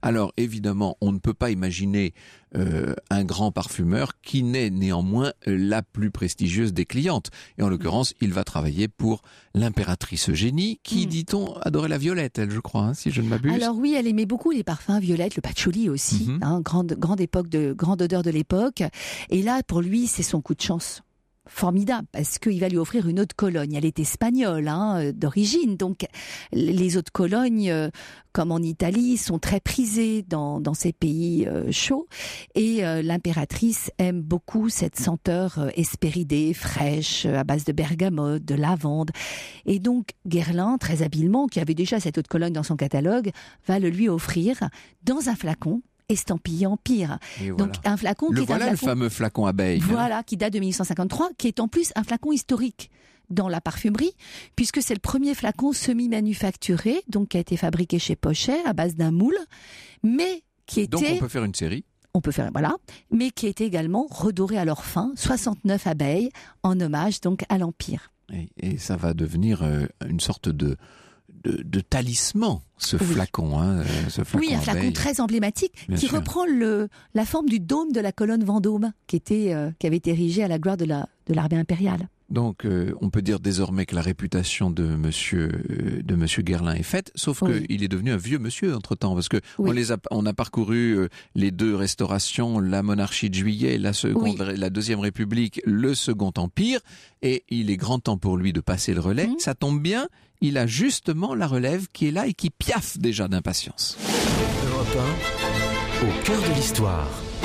Alors évidemment, on ne peut pas imaginer un grand parfumeur qui n'est néanmoins la plus prestigieuse des clientes. Et en l'occurrence, il va travailler pour l'impératrice Eugénie, qui, dit-on, adorait la violette, elle, je crois, hein, si je ne m'abuse. Alors oui, elle aimait beaucoup les parfums violettes, le patchouli aussi, grande odeur de l'époque. Et là, pour lui, c'est son coup de chance. Formidable, parce qu'il va lui offrir une eau de Cologne. Elle est espagnole, d'origine, donc les eaux de Cologne, comme en Italie, sont très prisées dans ces pays chauds. Et l'impératrice aime beaucoup cette senteur hespéridée, fraîche, à base de bergamote, de lavande. Et donc Guerlain, très habilement, qui avait déjà cette eau de Cologne dans son catalogue, va le lui offrir dans un flacon estampillé Empire. Donc un flacon qui est voilà le fameux flacon abeille. Voilà, qui date de 1853, qui est en plus un flacon historique dans la parfumerie, puisque c'est le premier flacon semi-manufacturé, donc qui a été fabriqué chez Pochet à base d'un moule, mais qui était... Donc on peut faire une série. On peut faire, voilà, mais qui était également redoré à leur fin, 69 abeilles, en hommage donc à l'Empire. Et ça va devenir une sorte de talisman, ce flacon. Ce flacon oui, un flacon très emblématique qui reprend la forme du dôme de la colonne Vendôme qui avait été érigée à la gloire de l'armée impériale. Donc, on peut dire désormais que la réputation de Monsieur Guerlain est faite, sauf qu'il est devenu un vieux monsieur entre-temps, parce que on a parcouru les deux restaurations, la monarchie de Juillet, la Deuxième République, le Second Empire, et il est grand temps pour lui de passer le relais. Ça tombe bien, il a justement la relève qui est là et qui piaffe déjà d'impatience. Europe 1, au cœur de l'histoire.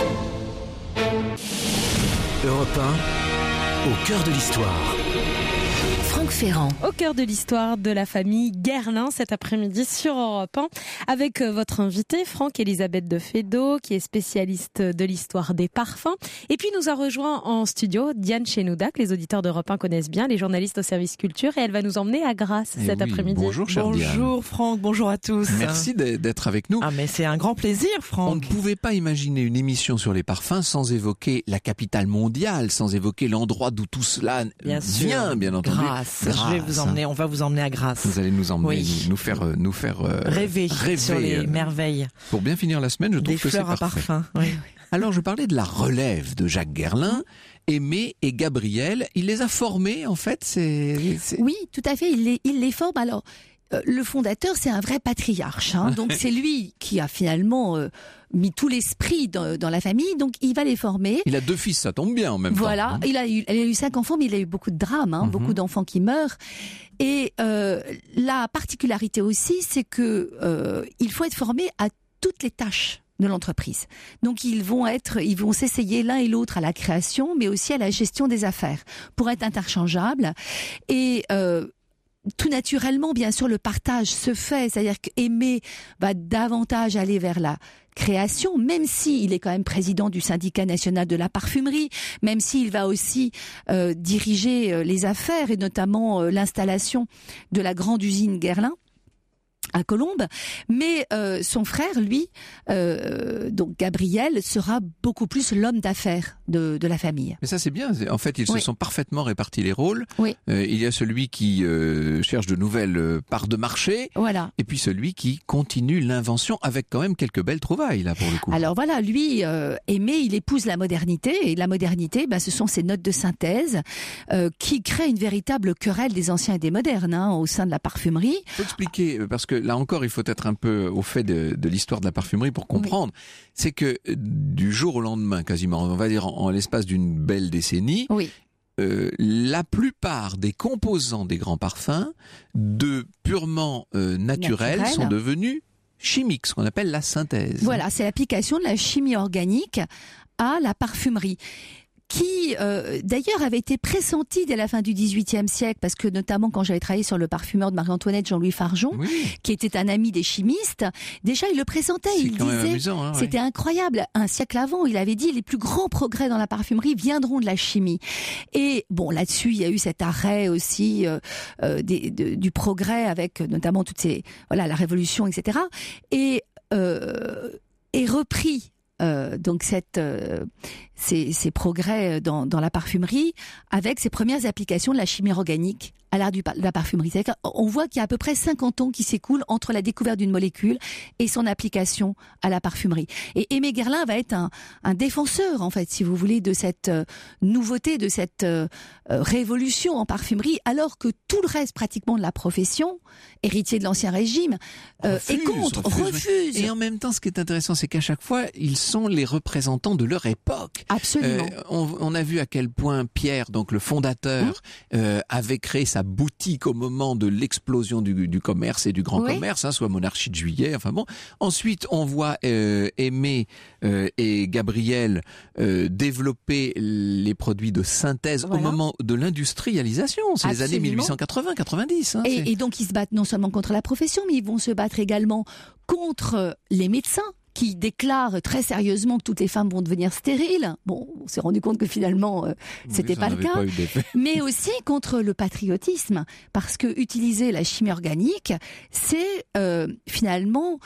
Europe 1, au cœur de l'histoire. Franck Ferrand. Au cœur de l'histoire de la famille Guerlain cet après-midi sur Europe 1 avec votre invitée Franck-Elisabeth de Fédot qui est spécialiste de l'histoire des parfums. Et puis nous a rejoint en studio Diane Chenouda que les auditeurs d'Europe 1 connaissent bien, les journalistes au service culture, et elle va nous emmener à Grasse cet après-midi. Bonjour chère Diane. Bonjour Franck, bonjour à tous. Merci d'être avec nous. Ah mais c'est un grand plaisir Franck. On ne pouvait pas imaginer une émission sur les parfums sans évoquer la capitale mondiale, sans évoquer l'endroit d'où tout cela vient, bien entendu. Grasse. Je vais vous emmener, on va vous emmener à Grasse. Vous allez nous emmener, nous faire rêver sur les merveilles. Pour bien finir la semaine, je trouve que c'est parfait. Des fleurs à parfum. Oui. Alors, je parlais de la relève de Jacques Guerlain. Aimé et Gabriel, il les a formés, en fait. Oui, tout à fait. Il les forme. Alors, le fondateur, c'est un vrai patriarche. Donc, c'est lui qui a finalement mis tout l'esprit dans la famille. Donc, il va les former. Il a 2 fils, ça tombe bien en même temps. Voilà. Il a eu 5 enfants, mais il a eu beaucoup de drames, beaucoup d'enfants qui meurent. Et la particularité aussi, c'est que il faut être formé à toutes les tâches de l'entreprise. Donc ils vont s'essayer l'un et l'autre à la création, mais aussi à la gestion des affaires, pour être interchangeables. Et tout naturellement, bien sûr, le partage se fait, c'est-à-dire qu'Aimé va davantage aller vers la création, même s'il est quand même président du syndicat national de la parfumerie, même s'il va aussi diriger les affaires et notamment l'installation de la grande usine Guerlain à Colombes, mais son frère, lui, donc Gabriel, sera beaucoup plus l'homme d'affaires de la famille. Mais ça c'est bien, en fait ils se sont parfaitement répartis les rôles. Oui. Il y a celui qui cherche de nouvelles parts de marché, voilà. Et puis celui qui continue l'invention avec quand même quelques belles trouvailles là pour le coup. Alors voilà, lui, Aimé, il épouse la modernité, et la modernité, ce sont ces notes de synthèse qui créent une véritable querelle des anciens et des modernes au sein de la parfumerie. Faut expliquer, parce que là encore, il faut être un peu au fait de l'histoire de la parfumerie pour comprendre. Oui. C'est que du jour au lendemain, quasiment, on va dire en l'espace d'une belle décennie, la plupart des composants des grands parfums, de purement naturels, sont devenus chimiques, ce qu'on appelle la synthèse. Voilà, c'est l'application de la chimie organique à la parfumerie, qui d'ailleurs avait été pressenti dès la fin du XVIIIe siècle, parce que notamment quand j'avais travaillé sur le parfumeur de Marie-Antoinette, Jean-Louis Fargeon, qui était un ami des chimistes, déjà il le présentait, il disait, amusant, c'était incroyable, un siècle avant, il avait dit les plus grands progrès dans la parfumerie viendront de la chimie. Et bon, là-dessus, il y a eu cet arrêt aussi du progrès avec notamment toutes ces, la révolution, etc. Et repris donc ces progrès dans la parfumerie avec ses premières applications de la chimie organique à l'art de la parfumerie. C'est-à-dire qu'on voit qu'il y a à peu près 50 ans qui s'écoulent entre la découverte d'une molécule et son application à la parfumerie. Et Aimé Guerlain va être un défenseur, en fait, si vous voulez, de cette nouveauté, de cette révolution en parfumerie, alors que tout le reste pratiquement de la profession, héritier de l'Ancien Régime, est contre, refuse. Et en même temps, ce qui est intéressant, c'est qu'à chaque fois, ils sont les représentants de leur époque. Absolument. On a vu à quel point Pierre, donc le fondateur, avait créé sa boutique au moment de l'explosion du commerce et du grand commerce, soit Monarchie de Juillet, enfin bon. Ensuite, on voit Aimé et Gabriel développer les produits de synthèse au moment de l'industrialisation. C'est les années 1880-90. Et donc, ils se battent non seulement contre la profession, mais ils vont se battre également contre les médecins qui déclarent très sérieusement que toutes les femmes vont devenir stériles. Bon, on s'est rendu compte que finalement, c'était pas le cas. Mais aussi contre le patriotisme, parce que utiliser la chimie organique, c'est finalement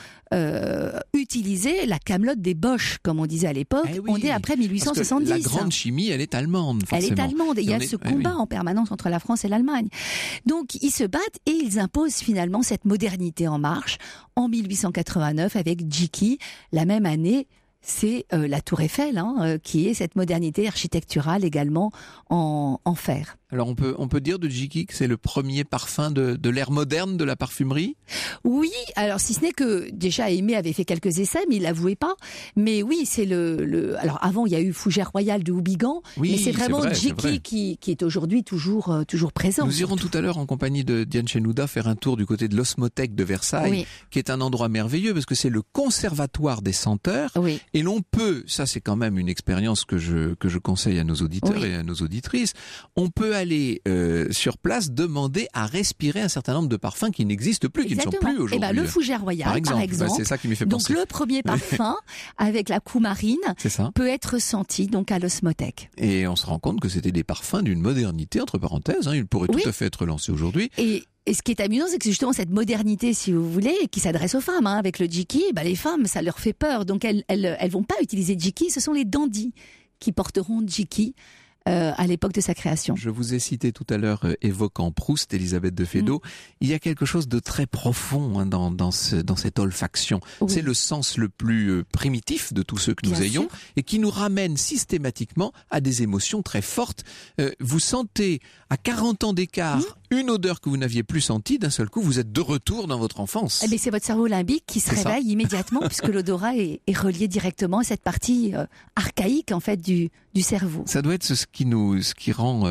utiliser la camelote des Boches, comme on disait à l'époque. On est après 1870. La grande chimie, elle est allemande, forcément. Elle est allemande. Et il y a ce combat en permanence entre la France et l'Allemagne. Donc, ils se battent et ils imposent finalement cette modernité en marche en 1889 avec Jicky. La même année, c'est la Tour Eiffel, qui est cette modernité architecturale également en fer. Alors on peut dire de Jicky que c'est le premier parfum de l'ère moderne de la parfumerie ? Oui, alors si ce n'est que déjà Aimé avait fait quelques essais, mais il l'avouait pas. Mais oui, c'est alors avant il y a eu Fougère Royale de Houbigant, mais c'est vraiment Jicky qui est aujourd'hui toujours présent. Nous irons tout à l'heure en compagnie de Diane Chenouda faire un tour du côté de l'Osmothèque de Versailles, qui est un endroit merveilleux parce que c'est le conservatoire des senteurs. Et l'on peut, ça c'est quand même une expérience que je conseille à nos auditeurs et à nos auditrices, on peut aller sur place demander à respirer un certain nombre de parfums qui n'existent plus, qui ne sont plus aujourd'hui. Le Fougère Royal, par exemple. C'est ça qui m'y fait penser. Donc le premier parfum avec la coumarine peut être senti donc à l'Osmothèque. Et on se rend compte que c'était des parfums d'une modernité, entre parenthèses. Ils pourraient tout à fait être lancés aujourd'hui. Et ce qui est amusant, c'est que justement cette modernité, si vous voulez, qui s'adresse aux femmes, avec le Jicky, les femmes, ça leur fait peur. Donc elles vont pas utiliser Jicky, ce sont les dandys qui porteront Jicky à l'époque de sa création. Je vous ai cité tout à l'heure évoquant Proust, Elisabeth de Feydeau. Il y a quelque chose de très profond dans cette olfaction. C'est le sens le plus primitif de tous ceux que nous ayons et qui nous ramène systématiquement à des émotions très fortes. Vous sentez à 40 ans d'écart une odeur que vous n'aviez plus sentie, d'un seul coup vous êtes de retour dans votre enfance. C'est votre cerveau limbique qui se réveille immédiatement puisque l'odorat est relié directement à cette partie archaïque en fait du cerveau. Ça doit être ce qui rend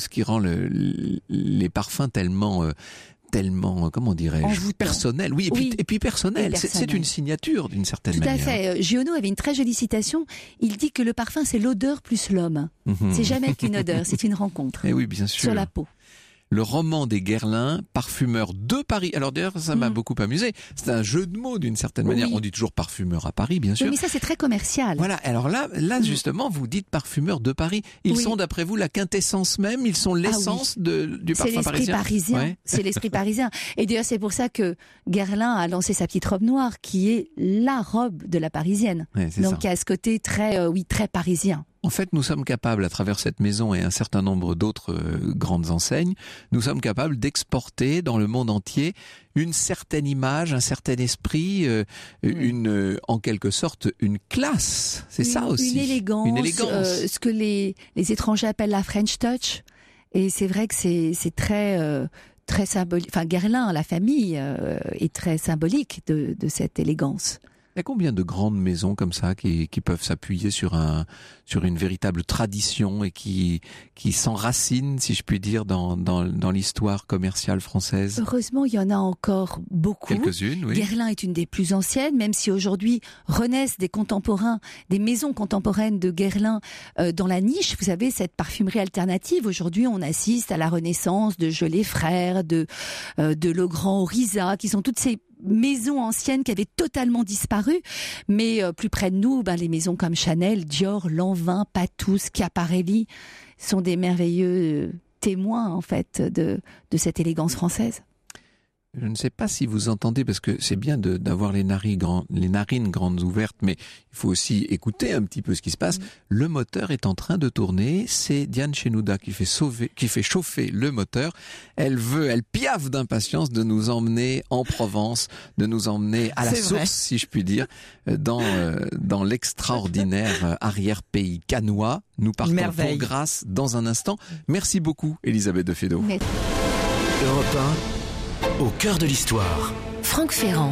les parfums tellement comment dirais-je, personnel. Et puis personnel. C'est une signature d'une certaine manière. Tout à fait. Giono avait une très jolie citation. Il dit que le parfum c'est l'odeur plus l'homme. C'est jamais qu'une odeur, c'est une rencontre. Et oui, bien sûr. Sur la peau. Le roman des Guerlain, parfumeur de Paris. Alors d'ailleurs, ça m'a beaucoup amusé. C'est un jeu de mots d'une certaine manière. On dit toujours parfumeur à Paris, bien sûr. Oui, mais ça c'est très commercial. Voilà. Alors là, justement, vous dites parfumeur de Paris. Ils sont, d'après vous, la quintessence même. Ils sont l'essence du parfum parisien. C'est l'esprit parisien. Ouais. C'est l'esprit parisien. Et d'ailleurs, c'est pour ça que Guerlain a lancé sa petite robe noire, qui est la robe de la parisienne. Donc, il y a ce côté très parisien. En fait, nous sommes capables, à travers cette maison et un certain nombre d'autres grandes enseignes, nous sommes capables d'exporter dans le monde entier une certaine image, un certain esprit, en quelque sorte, une classe. C'est ça aussi. Une élégance. Ce que les étrangers appellent la French touch. Et c'est vrai que c'est très symbolique. Enfin, Guerlain, la famille, est très symbolique de cette élégance. Il y a combien de grandes maisons comme ça qui peuvent s'appuyer sur une véritable tradition et qui s'enracinent, si je puis dire, dans l'histoire commerciale française? Heureusement, il y en a encore beaucoup. Quelques-unes, oui. Guerlain est une des plus anciennes, même si aujourd'hui renaissent des maisons contemporaines de Guerlain dans la niche. Vous savez, cette parfumerie alternative. Aujourd'hui, on assiste à la renaissance de Gelée Frères, de Legrand Oryza, qui sont toutes ces maisons anciennes qui avaient totalement disparu, mais plus près de nous, les maisons comme Chanel, Dior, Lanvin, Patou, Schiaparelli sont des merveilleux témoins en fait de cette élégance française. Je ne sais pas si vous entendez, parce que c'est bien d'avoir les narines grandes ouvertes, mais il faut aussi écouter un petit peu ce qui se passe. Le moteur est en train de tourner. C'est Diane Chenouda qui fait chauffer le moteur. Elle piaffe d'impatience de nous emmener en Provence, de nous emmener à la source, si je puis dire, dans l'extraordinaire arrière-pays cannois. Nous partons pour Grasse dans un instant. Merci beaucoup, Elisabeth de Fédot. Europe 1, au cœur de l'histoire. Franck Ferrand.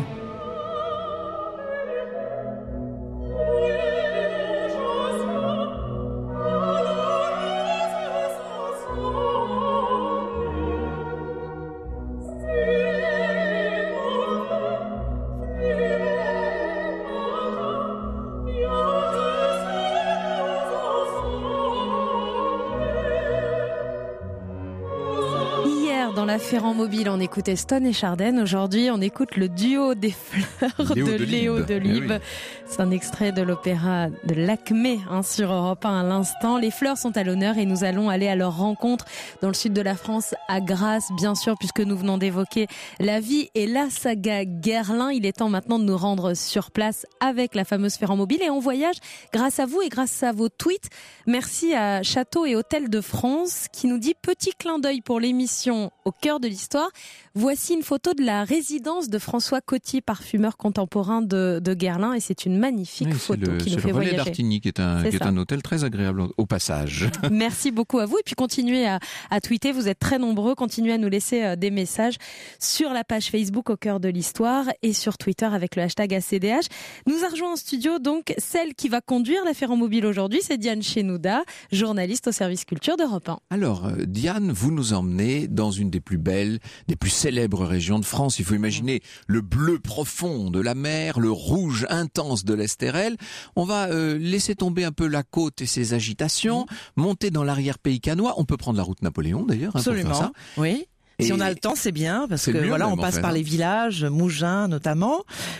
Dans la Ferrand Mobile, on écoutait Stone et Chardin. Aujourd'hui, on écoute le duo des fleurs de Léo Delibes. Oui. C'est un extrait de l'opéra de Lakmé sur Europe 1 à l'instant. Les fleurs sont à l'honneur et nous allons aller à leur rencontre dans le sud de la France, à Grasse, bien sûr, puisque nous venons d'évoquer la vie et la saga Guerlain. Il est temps maintenant de nous rendre sur place avec la fameuse Ferrand Mobile et on voyage grâce à vous et grâce à vos tweets. Merci à Château et Hôtel de France qui nous dit petit clin d'œil pour l'émission Au cœur de l'histoire. Voici une photo de la résidence de François Coty, parfumeur contemporain de Guerlain, et c'est une magnifique photo qui nous fait voyager. C'est le Relais d'Artigny qui est un hôtel très agréable au passage. Merci beaucoup à vous et puis continuez à tweeter, vous êtes très nombreux, continuez à nous laisser des messages sur la page Facebook Au cœur de l'histoire et sur Twitter avec le hashtag ACDH. Nous a rejoint en studio donc celle qui va conduire la Ferrand Mobile aujourd'hui, c'est Diane Chenouda, journaliste au service culture d'Europe 1. Alors Diane, vous nous emmenez dans une des plus belles, des plus célèbres régions de France. Il faut imaginer le bleu profond de la mer, le rouge intense de l'Estérel. On va laisser tomber un peu la côte et ses agitations, monter dans l'arrière-pays cannois. On peut prendre la route Napoléon d'ailleurs. Absolument, pour faire ça. Oui. Si on a le temps, c'est bien, parce que voilà, on passe par les villages, Mougins notamment.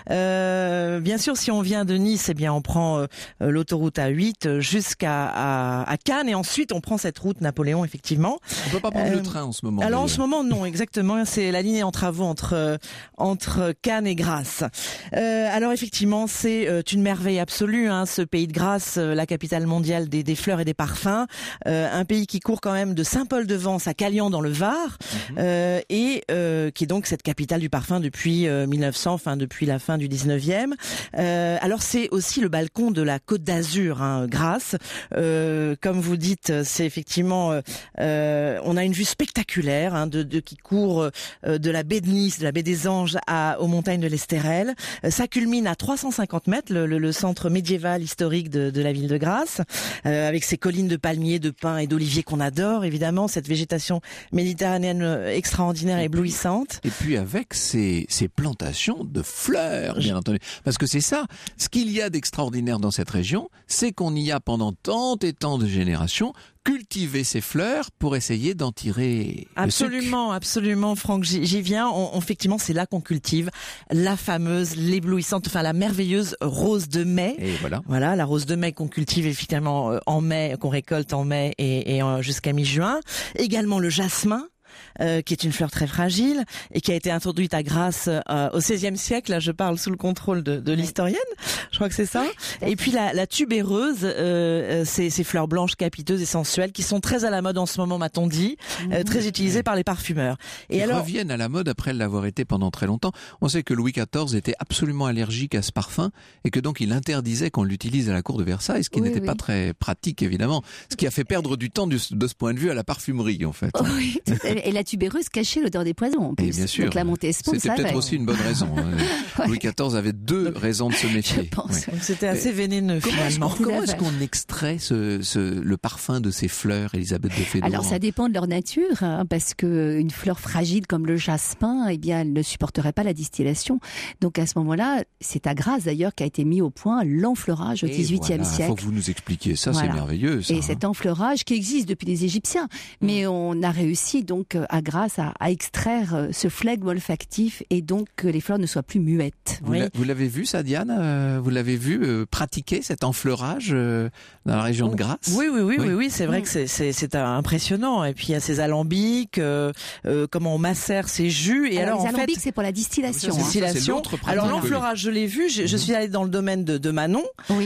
Bien sûr, si on vient de Nice, eh bien, on prend l'autoroute A8 jusqu'à Cannes, et ensuite on prend cette route Napoléon, effectivement. On peut pas prendre le train en ce moment. Alors en ce moment, non, exactement. C'est la ligne en travaux entre Cannes et Grasse. Alors effectivement, c'est une merveille absolue, ce pays de Grasse, la capitale mondiale des fleurs et des parfums, un pays qui court quand même de Saint-Paul-de-Vence à Calian dans le Var. Et qui est donc cette capitale du parfum depuis 1900, enfin depuis la fin du 19e. Alors c'est aussi le balcon de la Côte d'Azur, Grasse. Comme vous dites, c'est effectivement, on a une vue spectaculaire qui court de la baie de Nice, de la baie des Anges aux montagnes de l'Estérel. Ça culmine à 350 mètres, le centre médiéval historique de la ville de Grasse, avec ses collines de palmiers, de pins et d'oliviers qu'on adore, évidemment, cette végétation méditerranéenne extraordinaire, éblouissante. Et puis avec ces plantations de fleurs, bien entendu. Parce que c'est ça, ce qu'il y a d'extraordinaire dans cette région, c'est qu'on y a pendant tant et tant de générations cultiver ces fleurs pour essayer d'en tirer absolument, absolument, Franck, j'y viens. Effectivement, c'est là qu'on cultive la fameuse, l'éblouissante, enfin la merveilleuse rose de mai. Et voilà. Voilà, la rose de mai qu'on cultive effectivement en mai, qu'on récolte en mai et jusqu'à mi-juin. Également le jasmin. Qui est une fleur très fragile et qui a été introduite à Grasse au XVIe siècle. Là, je parle sous le contrôle de l'historienne. Je crois que c'est ça. Et puis la tubéreuse, ces fleurs blanches capiteuses et sensuelles qui sont très à la mode en ce moment, m'a-t-on dit, très utilisées par les parfumeurs. Et alors reviennent à la mode après l'avoir été pendant très longtemps. On sait que Louis XIV était absolument allergique à ce parfum et que donc il interdisait qu'on l'utilise à la cour de Versailles, ce qui n'était pas très pratique évidemment. Ce qui a fait perdre du temps de ce point de vue à la parfumerie en fait. Oui. Et la tubéreuse cachait l'odeur des poisons en plus. Et bien sûr. Donc la Montespan, c'était peut-être aussi une bonne raison. Louis XIV avait deux raisons de se méfier. Je pense. Donc c'était assez vénéneux finalement. Comment est-ce qu'on extrait le parfum de ces fleurs, Elisabeth de Fédot? Alors ça dépend de leur nature, parce que une fleur fragile comme le jasmin, eh bien, elle ne supporterait pas la distillation. Donc à ce moment-là, c'est à Grasse d'ailleurs qu'a été mis au point l'enfleurage au XVIIIe siècle. Il faut que vous nous expliquiez ça, c'est merveilleux. Ça, et cet enfleurage qui existe depuis les Égyptiens, mais on a réussi donc donc à Grasse à extraire ce flegme olfactif et donc que les fleurs ne soient plus muettes. Vous l'avez vu ça, Diane? Vous l'avez vu pratiquer cet enfleurage dans la région de Grasse? Oui, c'est vrai que c'est impressionnant. Et puis il y a ces alambics, comment on macère ces jus. Et alors les en alambics, fait, c'est pour la distillation. Alors l'enfleurage, je l'ai vu. Je suis allée dans le domaine de Manon,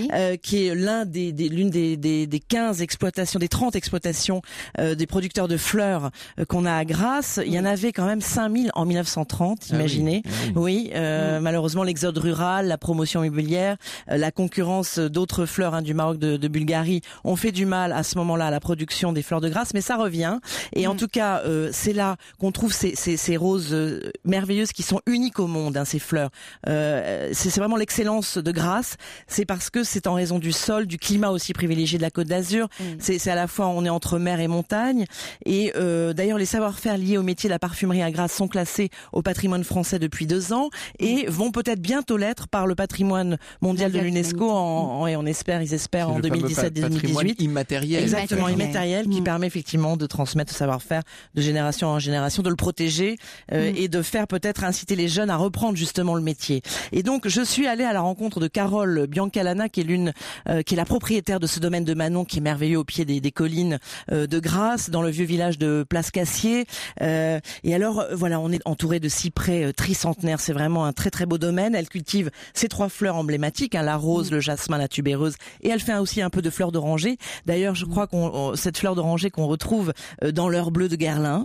qui est l'une des 15 exploitations, des 30 exploitations des producteurs de fleurs qu'on a à Grasse. Il y en avait quand même 5000 en 1930, imaginez. Malheureusement, l'exode rural, la promotion immobilière, la concurrence d'autres fleurs du Maroc, de Bulgarie, ont fait du mal à ce moment-là à la production des fleurs de Grasse, mais ça revient. Et en tout cas, c'est là qu'on trouve ces roses merveilleuses qui sont uniques au monde, ces fleurs. C'est vraiment l'excellence de Grasse. C'est parce que c'est en raison du sol, du climat aussi privilégié de la Côte d'Azur. C'est à la fois, on est entre mer et montagne. Et d'ailleurs, les savoir-faire liés au métier de la parfumerie à Grasse sont classés au patrimoine français depuis 2 ans et vont peut-être bientôt l'être par le patrimoine mondial de l'UNESCO ils espèrent en 2017-2018. Immatériel. Exactement, immatériel, qui permet effectivement de transmettre le savoir-faire de génération en génération, de le protéger et de faire peut-être inciter les jeunes à reprendre justement le métier. Et donc, je suis allée à la rencontre de Carole Biancalana, qui est la propriétaire de ce domaine de Manon, qui est merveilleux au pied des collines de Grasse, dans le vieux village de Place Cassier. Et alors, voilà, on est entouré de cyprès tricentenaires. C'est vraiment un très très beau domaine. Elle cultive ces 3 fleurs emblématiques, la rose, le jasmin, la tubéreuse, et elle fait aussi un peu de fleurs d'oranger. D'ailleurs, je crois cette fleur d'oranger qu'on retrouve dans l'heure bleue de Guerlain.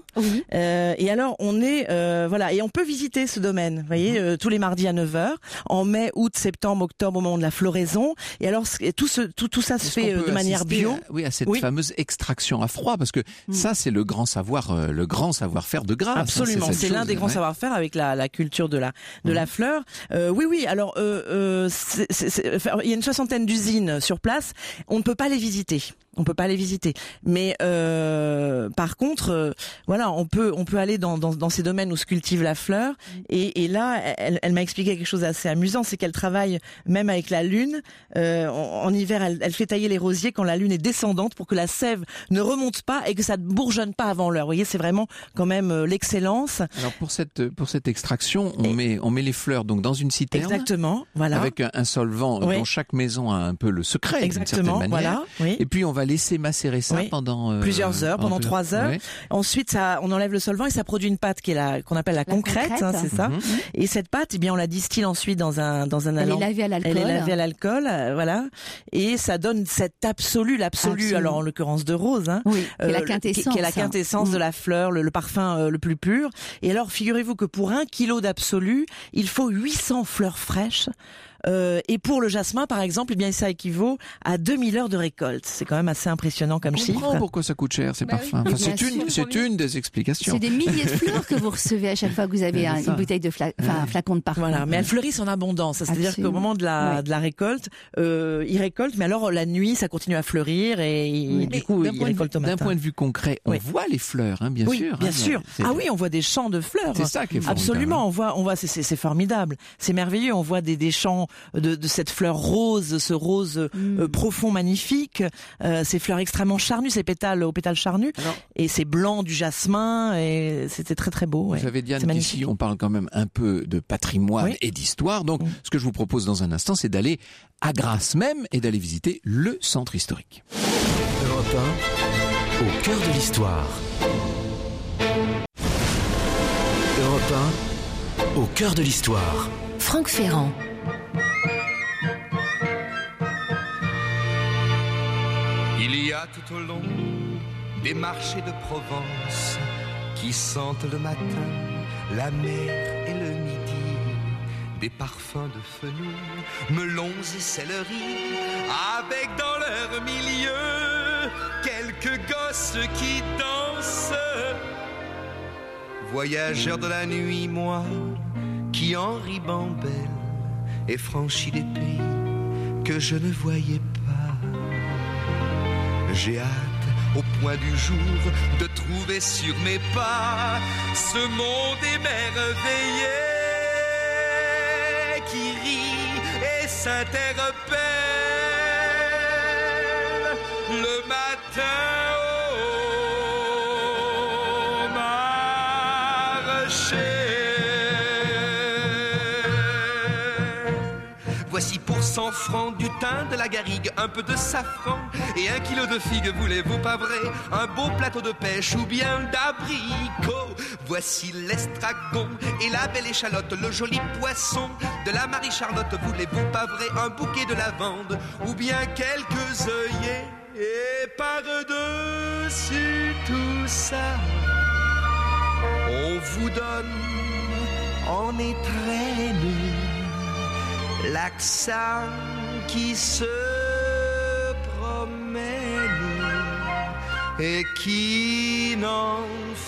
Et alors, on est et on peut visiter ce domaine. Vous voyez, tous les mardis à 9h, en mai, août, septembre, octobre, au moment de la floraison. Et alors, tout ça se fait de manière bio. À cette fameuse extraction à froid, parce que ça, c'est le grand savoir-faire de Grasse. Absolument, c'est l'un des grands savoir-faire avec la culture de la fleur. Alors il y a une 60aine d'usines sur place. On ne peut pas les visiter. Mais par contre, on peut aller dans ces domaines où se cultive la fleur. Et là, elle m'a expliqué quelque chose d'assez amusant, c'est qu'elle travaille même avec la lune. En hiver, elle fait tailler les rosiers quand la lune est descendante pour que la sève ne remonte pas et que ça ne bourgeonne pas avant l'heure. Vous voyez, c'est vraiment quand même l'excellence. Alors pour cette extraction, on met les fleurs donc dans une citerne. Exactement, voilà. Avec un solvant dont chaque maison a un peu le secret. Exactement, d'une certaine manière. Voilà. Et puis on va laisser macérer ça pendant plusieurs heures, pendant 3 heures. Ensuite, on enlève le solvant et ça produit une pâte qui est qu'on appelle la concrète, c'est ça. Et cette pâte, on la distille ensuite dans un Elle est lavée à l'alcool. Elle est lavée à l'alcool, voilà. Et ça donne cette l'absolu, alors en l'occurrence de rose, qui est la quintessence, qui est la quintessence de la fleur, le parfum le plus pur. Et alors, figurez-vous que pour 1 kilo d'absolu, il faut 800 fleurs fraîches. Et pour le jasmin, par exemple, ça équivaut à 2000 heures de récolte. C'est quand même assez impressionnant comme chiffre. On comprend pourquoi ça coûte cher, ces parfums. C'est une des explications. C'est des milliers de fleurs que vous recevez à chaque fois que vous avez une bouteille de un flacon de parfum. Voilà, mais elles fleurissent en abondance. C'est-à-dire qu'au moment de la récolte, ils récoltent, mais alors la nuit, ça continue à fleurir et du coup, ils récoltent au matin. D'un point de vue concret, on voit les fleurs, bien sûr. Bien sûr. On voit des champs de fleurs. C'est ça qui est formidable. Absolument, on voit, c'est formidable. C'est merveilleux. On voit des champs de cette fleur rose, ce rose profond, magnifique, ces fleurs extrêmement charnues, ces pétales aux pétales charnus, et ces blancs du jasmin, et c'était très très beau. Vous savez, Diane, ici on parle quand même un peu de patrimoine et d'histoire, donc ce que je vous propose dans un instant, c'est d'aller à Grasse même et d'aller visiter le centre historique. Europe 1, au cœur de l'histoire. Europe 1, au cœur de l'histoire. Franck Ferrand. Il y a tout au long des marchés de Provence qui sentent le matin la mer et le midi, des parfums de fenouil, melons et céleri, avec dans leur milieu quelques gosses qui dansent. Voyageur de la nuit, moi, qui en ribambelle ai franchi des pays que je ne voyais pas. J'ai hâte au point du jour de trouver sur mes pas ce monde émerveillé qui rit et s'interpelle le matin au matin. 100 francs, du thym, de la garrigue, un peu de safran et 1 kilo de figues, voulez-vous pas vrai? Un beau plateau de pêche ou bien d'abricots. Voici l'estragon et la belle échalote, le joli poisson de la Marie-Charlotte, voulez-vous pas vrai? Un bouquet de lavande ou bien quelques œillets. Et par-dessus tout ça, on vous donne en étrennes l'accent qui se promène et qui n'en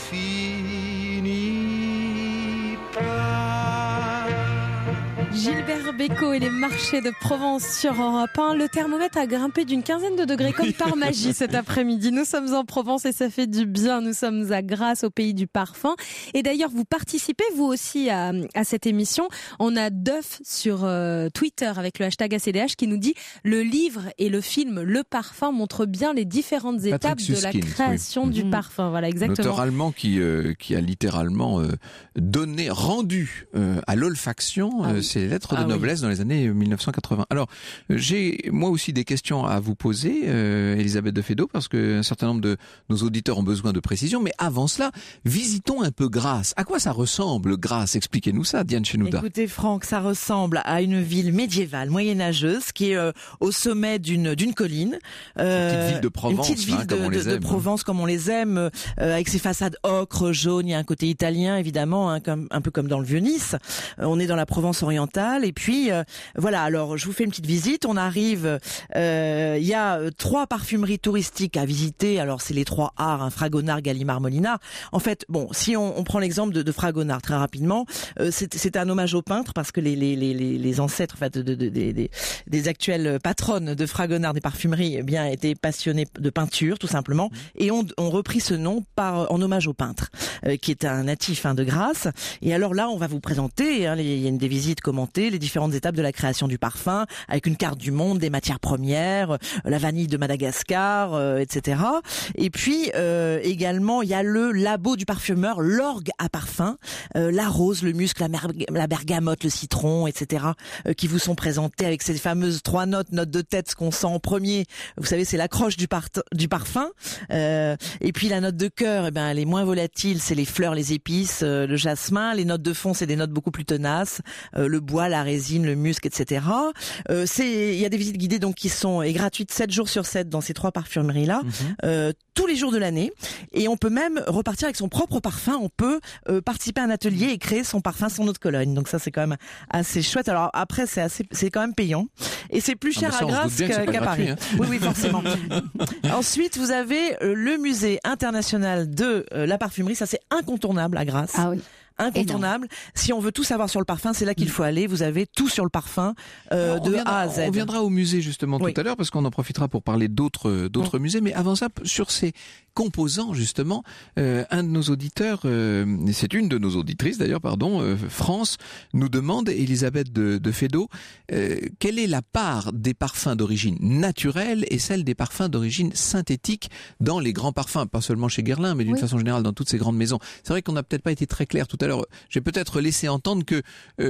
finit pas. Gilbert Bécaud et les marchés de Provence sur Europe 1. Le thermomètre a grimpé d'une quinzaine de degrés comme par magie cet après-midi. Nous sommes en Provence et ça fait du bien. Nous sommes à Grasse, au pays du parfum. Et d'ailleurs, vous participez vous aussi à cette émission. On a Duff sur Twitter avec le hashtag ACDH qui nous dit « Le livre et le film Le Parfum montrent bien les différentes étapes de la création du parfum ». Voilà, exactement. L'auteur allemand qui a littéralement rendu à l'olfaction ses lettres de noblesse dans les années 1980. Alors, j'ai moi aussi des questions à vous poser, Elisabeth de Fédot, parce que un certain nombre de nos auditeurs ont besoin de précision. Mais avant cela, visitons un peu Grasse. À quoi ça ressemble, Grasse? Expliquez-nous ça, Diane Chenouda. Écoutez, Franck, ça ressemble à une ville médiévale, moyenâgeuse, qui est au sommet d'une colline. Une petite ville de Provence, une petite ville comme on les aime. de Provence, comme on les aime, avec ses façades ocre, jaune. Il y a un côté italien, évidemment, un peu comme dans le Vieux-Nice. On est dans la Provence orientale. Et puis, voilà, alors je vous fais une petite visite. On arrive, il y a 3 parfumeries touristiques à visiter. Alors, c'est les 3 arts, Fragonard, Gallimard, Molinard. En fait, bon, si on prend l'exemple de Fragonard, très rapidement, c'est un hommage aux peintres, parce que les ancêtres, en fait, des actuelles patronnes de Fragonard, des parfumeries, eh bien, étaient passionnés de peinture, tout simplement, et ont repris ce nom en hommage aux peintres, qui est un natif de Grasse. Et alors là, on va vous présenter, il y a des visites commentées, les différentes étapes de la création du parfum, avec une carte du monde, des matières premières, la vanille de Madagascar, etc. Et puis également, il y a le labo du parfumeur, l'orgue à parfum, la rose, le musc, la bergamote, le citron, etc. Qui vous sont présentés avec ces fameuses 3 notes de tête, ce qu'on sent en premier. Vous savez, c'est l'accroche du parfum. Et puis la note de cœur, eh ben, elle est moins volatile, c'est les fleurs, les épices, le jasmin. Les notes de fond, c'est des notes beaucoup plus tenaces, le bois, la résine, le musc, etc. Il y a des visites guidées donc qui sont gratuites 7 jours sur 7 dans ces 3 parfumeries-là, tous les jours de l'année. Et on peut même repartir avec son propre parfum. On peut participer à un atelier et créer son parfum, son eau de Cologne. Donc ça, c'est quand même assez chouette. Alors après, c'est quand même payant. Et c'est plus cher à Grasse qu'à Paris. Oui, forcément. Ensuite, vous avez le musée international de la parfumerie. Ça, c'est incontournable à Grasse. Ah oui. Incontournable. Si on veut tout savoir sur le parfum, c'est là qu'il faut aller. Vous avez tout sur le parfun A à Z. On viendra au musée justement tout à l'heure, parce qu'on en profitera pour parler d'autres musées. Mais avant ça, sur ces composants justement, un de nos auditeurs, c'est une de nos auditrices d'ailleurs, France, nous demande, Elisabeth de Fédot, quelle est la part des parfums d'origine naturelle et celle des parfums d'origine synthétique dans les grands parfums, pas seulement chez Guerlain, mais d'une façon générale dans toutes ces grandes maisons. C'est vrai qu'on n'a peut-être pas été très clair tout à l'heure. J'ai peut-être laissé entendre que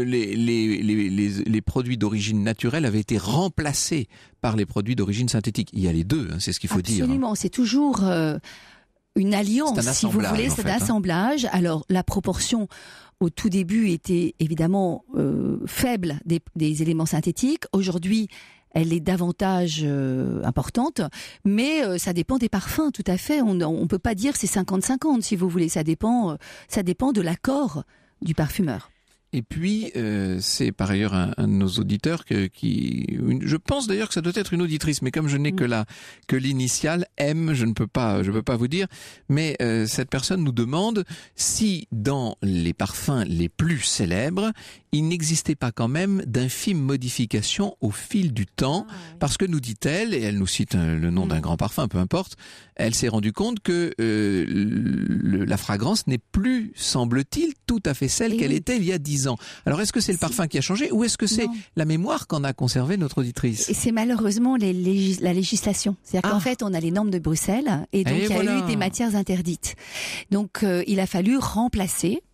les produits d'origine naturelle avaient été remplacés par les produits d'origine synthétique. Il y a les deux, c'est ce qu'il faut dire. Absolument, c'est toujours une alliance, si vous voulez, c'est un assemblage. Alors, la proportion au tout début était évidemment faible des éléments synthétiques. Aujourd'hui, elle est davantage importante, mais ça dépend des parfums, tout à fait. On peut pas dire c'est 50-50, si vous voulez. Ça dépend de l'accord du parfumeur. Et puis, c'est par ailleurs un de nos auditeurs je pense d'ailleurs que ça doit être une auditrice, mais comme je n'ai que l'initiale M, je peux pas vous dire. Mais cette personne nous demande si dans les parfums les plus célèbres, il n'existait pas quand même d'infimes modifications au fil du temps, parce que nous dit-elle, et elle nous cite le nom d'un grand parfum, peu importe, elle s'est rendue compte que la fragrance n'est plus, semble-t-il, tout à fait celle qu'elle était il y a 10 ans. Alors, est-ce que c'est le parfum qui a changé, ou est-ce que c'est la mémoire qu'en a conservé notre auditrice? Et c'est malheureusement la législation. C'est-à-dire qu'en fait, on a les normes de Bruxelles, et donc il y a eu des matières interdites. Donc, il a fallu remplacer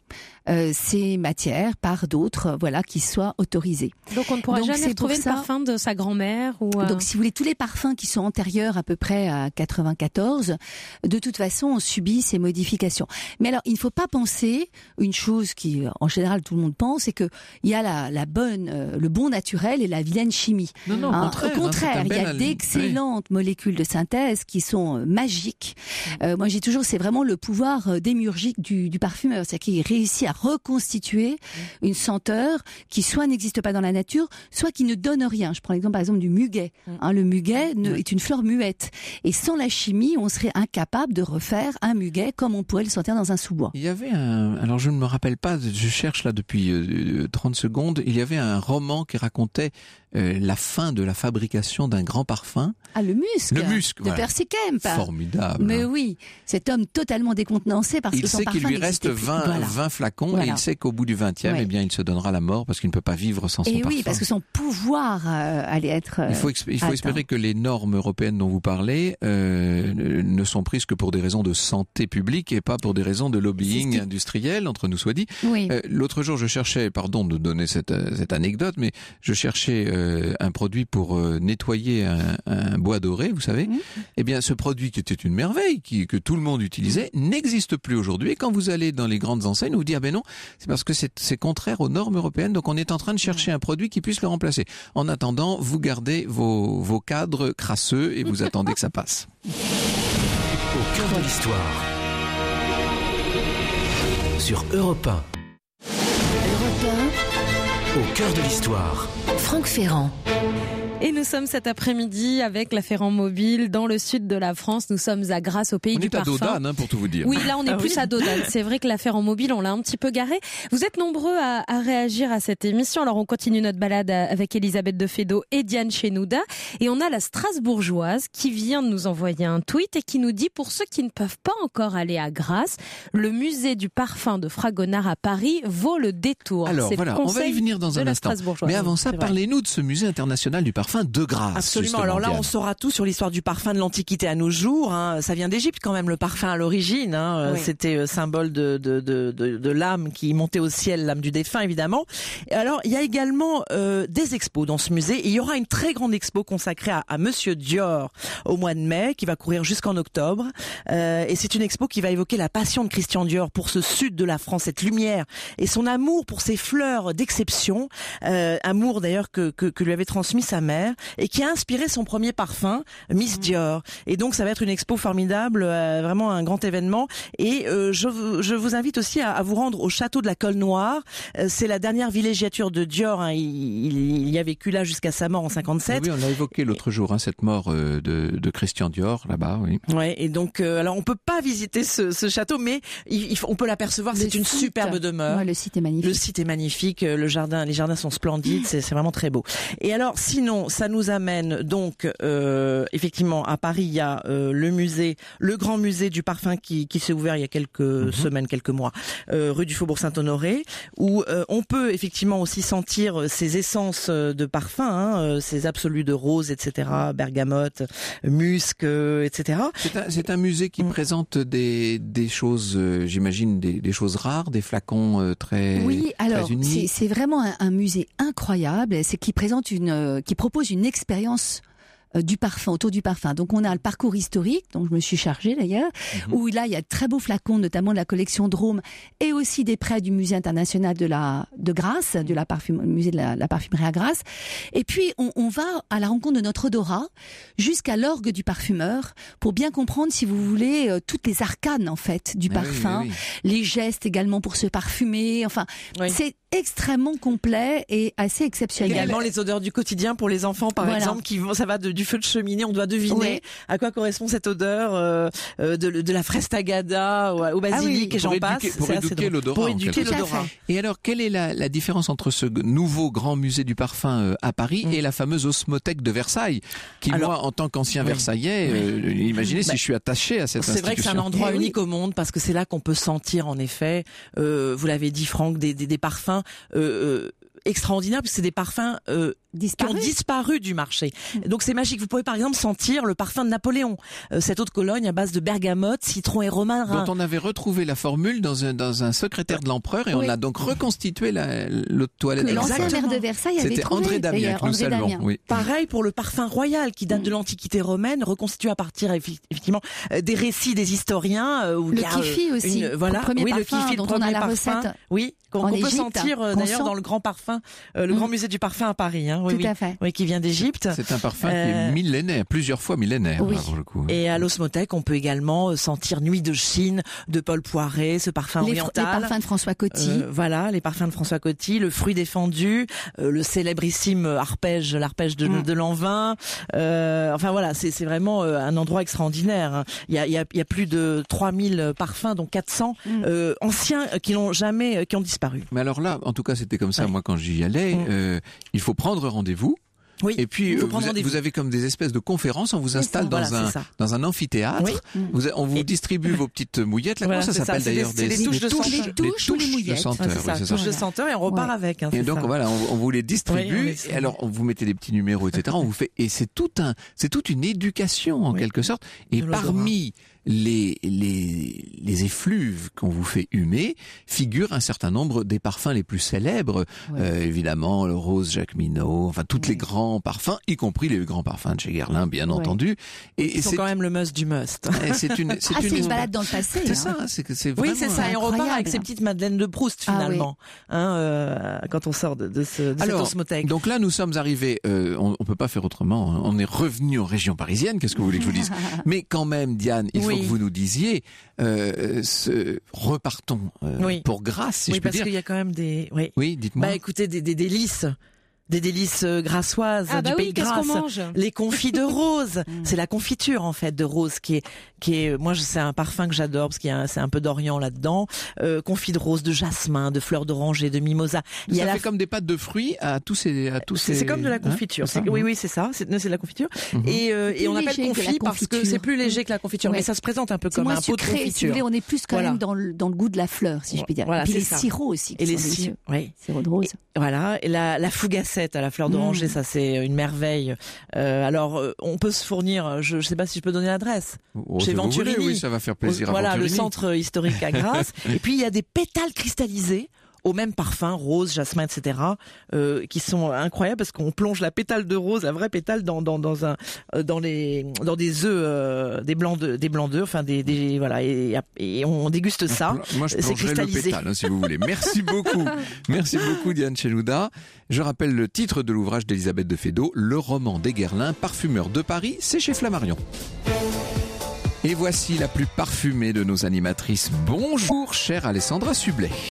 ces matières par d'autres, qui soient autorisées. Donc on ne pourra jamais retrouver le parfum de sa grand-mère ou Donc si vous voulez, tous les parfums qui sont antérieurs à peu près à 94, de toute façon, on subit ces modifications. Mais alors, il ne faut pas penser une chose qui, en général, tout le monde pense, c'est que il y a le bon naturel et la vilaine chimie. Non, au contraire, il y a d'excellentes molécules de synthèse qui sont magiques. Moi, j'ai toujours, c'est vraiment le pouvoir démiurgique du parfumeur, c'est-à-dire qu'il réussit à reconstituer une senteur qui soit n'existe pas dans la nature, soit qui ne donne rien. Je prends l'exemple par exemple du muguet. Le muguet est une fleur muette. Et sans la chimie, on serait incapable de refaire un muguet comme on pourrait le sentir dans un sous-bois. Il y avait alors je ne me rappelle pas, je cherche là depuis 30 secondes, il y avait un roman qui racontait la fin de la fabrication d'un grand parfum. Le musc. Le musc, de Percy Kemp. Formidable. Mais oui, cet homme totalement décontenancé parce que son parfum il sait qu'il lui reste 20 flacons et il sait qu'au bout du 20e, eh bien, il se donnera la mort parce qu'il ne peut pas vivre sans son parfum. Et oui, parce que son pouvoir allait être Il faut espérer que les normes européennes dont vous parlez ne sont prises que pour des raisons de santé publique et pas pour des raisons de lobbying industriel, entre nous soit dit. Oui. L'autre jour, je cherchais, pardon de donner cette anecdote, mais je cherchais un produit pour nettoyer un bois doré, vous savez. Eh bien, ce produit qui était une merveille, que tout le monde utilisait, n'existe plus aujourd'hui. Et quand vous allez dans les grandes enseignes, vous dites, non, c'est parce que c'est contraire aux normes européennes, donc on est en train de chercher un produit qui puisse le remplacer. En attendant, vous gardez vos cadres crasseux et vous attendez que ça passe. Au cœur de l'histoire. Sur Europe 1. Europe 1. Au cœur de l'histoire. Franck Ferrand. Et nous sommes cet après-midi avec la Ferrand Mobile dans le sud de la France. Nous sommes à Grasse, au pays du parfum. On est à Dodane, pour tout vous dire. Oui, là on est plus à Dodane. C'est vrai que la Ferrand Mobile, on l'a un petit peu garée. Vous êtes nombreux à réagir à cette émission. Alors on continue notre balade avec Elisabeth de Fédot et Diane Chenouda. Et on a la Strasbourgeoise qui vient de nous envoyer un tweet et qui nous dit, pour ceux qui ne peuvent pas encore aller à Grasse, le musée du parfum de Fragonard à Paris vaut le détour. Alors voilà, on va y venir dans un instant. Mais avant ça, parlez-nous de ce musée international du parfum de Grasse. Absolument. Alors là, on saura tout sur l'histoire du parfum de l'Antiquité à nos jours. Ça vient d'Égypte quand même, le parfum à l'origine. Oui. C'était symbole de l'âme qui montait au ciel, l'âme du défunt évidemment. Et alors, il y a également des expos dans ce musée. Et il y aura une très grande expo consacrée à Monsieur Dior au mois de mai, qui va courir jusqu'en octobre. Et c'est une expo qui va évoquer la passion de Christian Dior pour ce sud de la France, cette lumière et son amour pour ces fleurs d'exception. Amour d'ailleurs que lui avait transmis sa mère et qui a inspiré son premier parfum, Miss Dior. Et donc ça va être une expo formidable, vraiment un grand événement. Et je vous invite aussi à vous rendre au château de la Colle Noire. C'est la dernière villégiature de Dior. Il y a vécu là jusqu'à sa mort en 57. Oui, on l'a évoqué l'autre jour, cette mort de Christian Dior là-bas. Oui. Ouais. Et donc alors on peut pas visiter ce château, mais on peut l'apercevoir. C'est une superbe demeure. Ouais, le site est magnifique. Le site est magnifique. Les jardins sont splendides. C'est vraiment très beau. Et alors sinon, ça nous amène donc effectivement à Paris. Il y a le grand musée du parfum qui s'est ouvert il y a quelques semaines, quelques mois, rue du Faubourg Saint-Honoré, où on peut effectivement aussi sentir ces essences de parfum, ces absolus de rose, etc., bergamote, musc, etc. C'est un musée qui présente des choses, j'imagine, des choses rares, des flacons très uniques. C'est vraiment un musée incroyable. C'est qui propose une expérience du parfum, autour du parfum. Donc on a le parcours historique, dont je me suis chargée d'ailleurs, où là il y a de très beaux flacons, notamment de la collection Drôme, et aussi des prêts du musée international de Grasse, musée de la parfumerie à Grasse. Et puis on va à la rencontre de notre odorat jusqu'à l'orgue du parfumeur pour bien comprendre, si vous voulez, toutes les arcanes en fait du parfum, les gestes également pour se parfumer. Enfin, c'est extrêmement complet et assez exceptionnel. Également les odeurs du quotidien pour les enfants, par exemple, ça va du feu de cheminée, on doit deviner à quoi correspond cette odeur de la fraise tagada au basilic et j'en passe. Pour éduquer l'odorat. Et alors, quelle est la différence entre ce nouveau grand musée du parfum à Paris et la fameuse Osmothèque de Versailles, qui moi, en tant qu'ancien Versaillais, imaginez si je suis attaché à cette institution. C'est vrai que c'est un endroit unique au monde parce que c'est là qu'on peut sentir en effet, vous l'avez dit Franck, des parfums extraordinaires, parce que c'est des parfums disparu du marché. Donc c'est magique. Vous pouvez par exemple sentir le parfum de Napoléon, cette eau de Cologne à base de bergamote, citron et romarin. Dont on avait retrouvé la formule dans un secrétaire de l'empereur et on a donc reconstitué l'eau de toilette. Que l'ancien maire de Versailles avait trouvé. C'était André Damien que nous saluons. Oui. Pareil pour le parfum royal qui date de l'Antiquité romaine, reconstitué à partir effectivement des récits des historiens. Le Kifi aussi. Voilà. Le premier parfum dont on a la recette. Oui. Qu'on peut sentir d'ailleurs dans le grand parfum, le grand musée du parfum à Paris. Hein. Oui, tout à fait. Oui, qui vient d'Égypte. C'est un parfum qui est millénaire, plusieurs fois millénaire. Oui. Pour le coup. Et à l'Osmothèque, on peut également sentir Nuit de Chine de Paul Poiret, ce parfum oriental. Les parfums de François Coty. Voilà, les parfums de François Coty, le fruit défendu, le célébrissime l'arpège de Lanvin. Enfin voilà, c'est vraiment un endroit extraordinaire. Il y a plus de 3000 parfums, dont 400 anciens qui ont disparu. Mais alors là, en tout cas, c'était comme ça, moi, quand j'y allais, il faut prendre rendez-vous. Oui. Et puis vous avez comme des espèces de conférences, on vous installe dans un amphithéâtre, on vous distribue vos petites mouillettes, là, comment ça s'appelle d'ailleurs, des touches de senteur, touches de senteur, et on repart avec. Et donc voilà, on vous les distribue, et alors on vous mettez des petits numéros, etc. On vous fait, et c'est toute une éducation en quelque sorte. Et parmi les effluves qu'on vous fait humer figurent un certain nombre des parfums les plus célèbres, évidemment le rose Jacqueminot, enfin toutes les grands parfums, y compris les grands parfums de chez Guerlain, bien entendu. Et c'est quand même le must du must. C'est une balade dans le passé. C'est ça, c'est vraiment. Oui, c'est ça. Et on repart avec ces petites madeleines de Proust finalement, quand on sort de cette osmothèque. Donc là, nous sommes arrivés. On peut pas faire autrement. On est revenu en région parisienne. Qu'est-ce que vous voulez que je vous dise? Mais quand même, Diane, il faut que vous nous disiez. Repartons pour Grasse, si je peux dire. Oui, parce qu'il y a quand même des. Oui, dites-moi. Bah, écoutez, des délices. Des délices grassoises du pays de Grasse. Les confits de rose. C'est la confiture, en fait, de rose qui est, moi, c'est un parfum que j'adore parce c'est un peu d'Orient là-dedans. Confit de rose, de jasmin, de fleurs d'oranger, de mimosa. Ça fait comme des pâtes de fruits à tous ces. C'est comme de la confiture. Oui, c'est ça. C'est de la confiture. Et on appelle confit parce que c'est plus léger que la confiture. Mais ça se présente un peu comme un pot de confiture. Si vous voulez, on est plus quand même dans le goût de la fleur, si je puis dire. Et puis les sirops aussi. Et les sirops. Sirop de rose. Voilà. Et la fougassette à la fleur d'oranger, ça c'est une merveille. Alors on peut se fournir, je sais pas si je peux donner l'adresse, chez Venturini. Oui, ça va faire plaisir à Venturini. Voilà, le centre historique à Grasse. Et puis il y a des pétales cristallisés au même parfum, rose, jasmin, etc., qui sont incroyables parce qu'on plonge la pétale de rose, la vraie pétale, dans des œufs, des blancs d'œufs, enfin voilà, et on déguste ça. Moi, je plongerai le pétale, si vous voulez. Merci beaucoup. Merci beaucoup, Diane Chelouda. Je rappelle le titre de l'ouvrage d'Elisabeth de Feydeau, Le roman des Guerlain, parfumeur de Paris, c'est chez Flammarion. Et voici la plus parfumée de nos animatrices. Bonjour, chère Alessandra Sublet.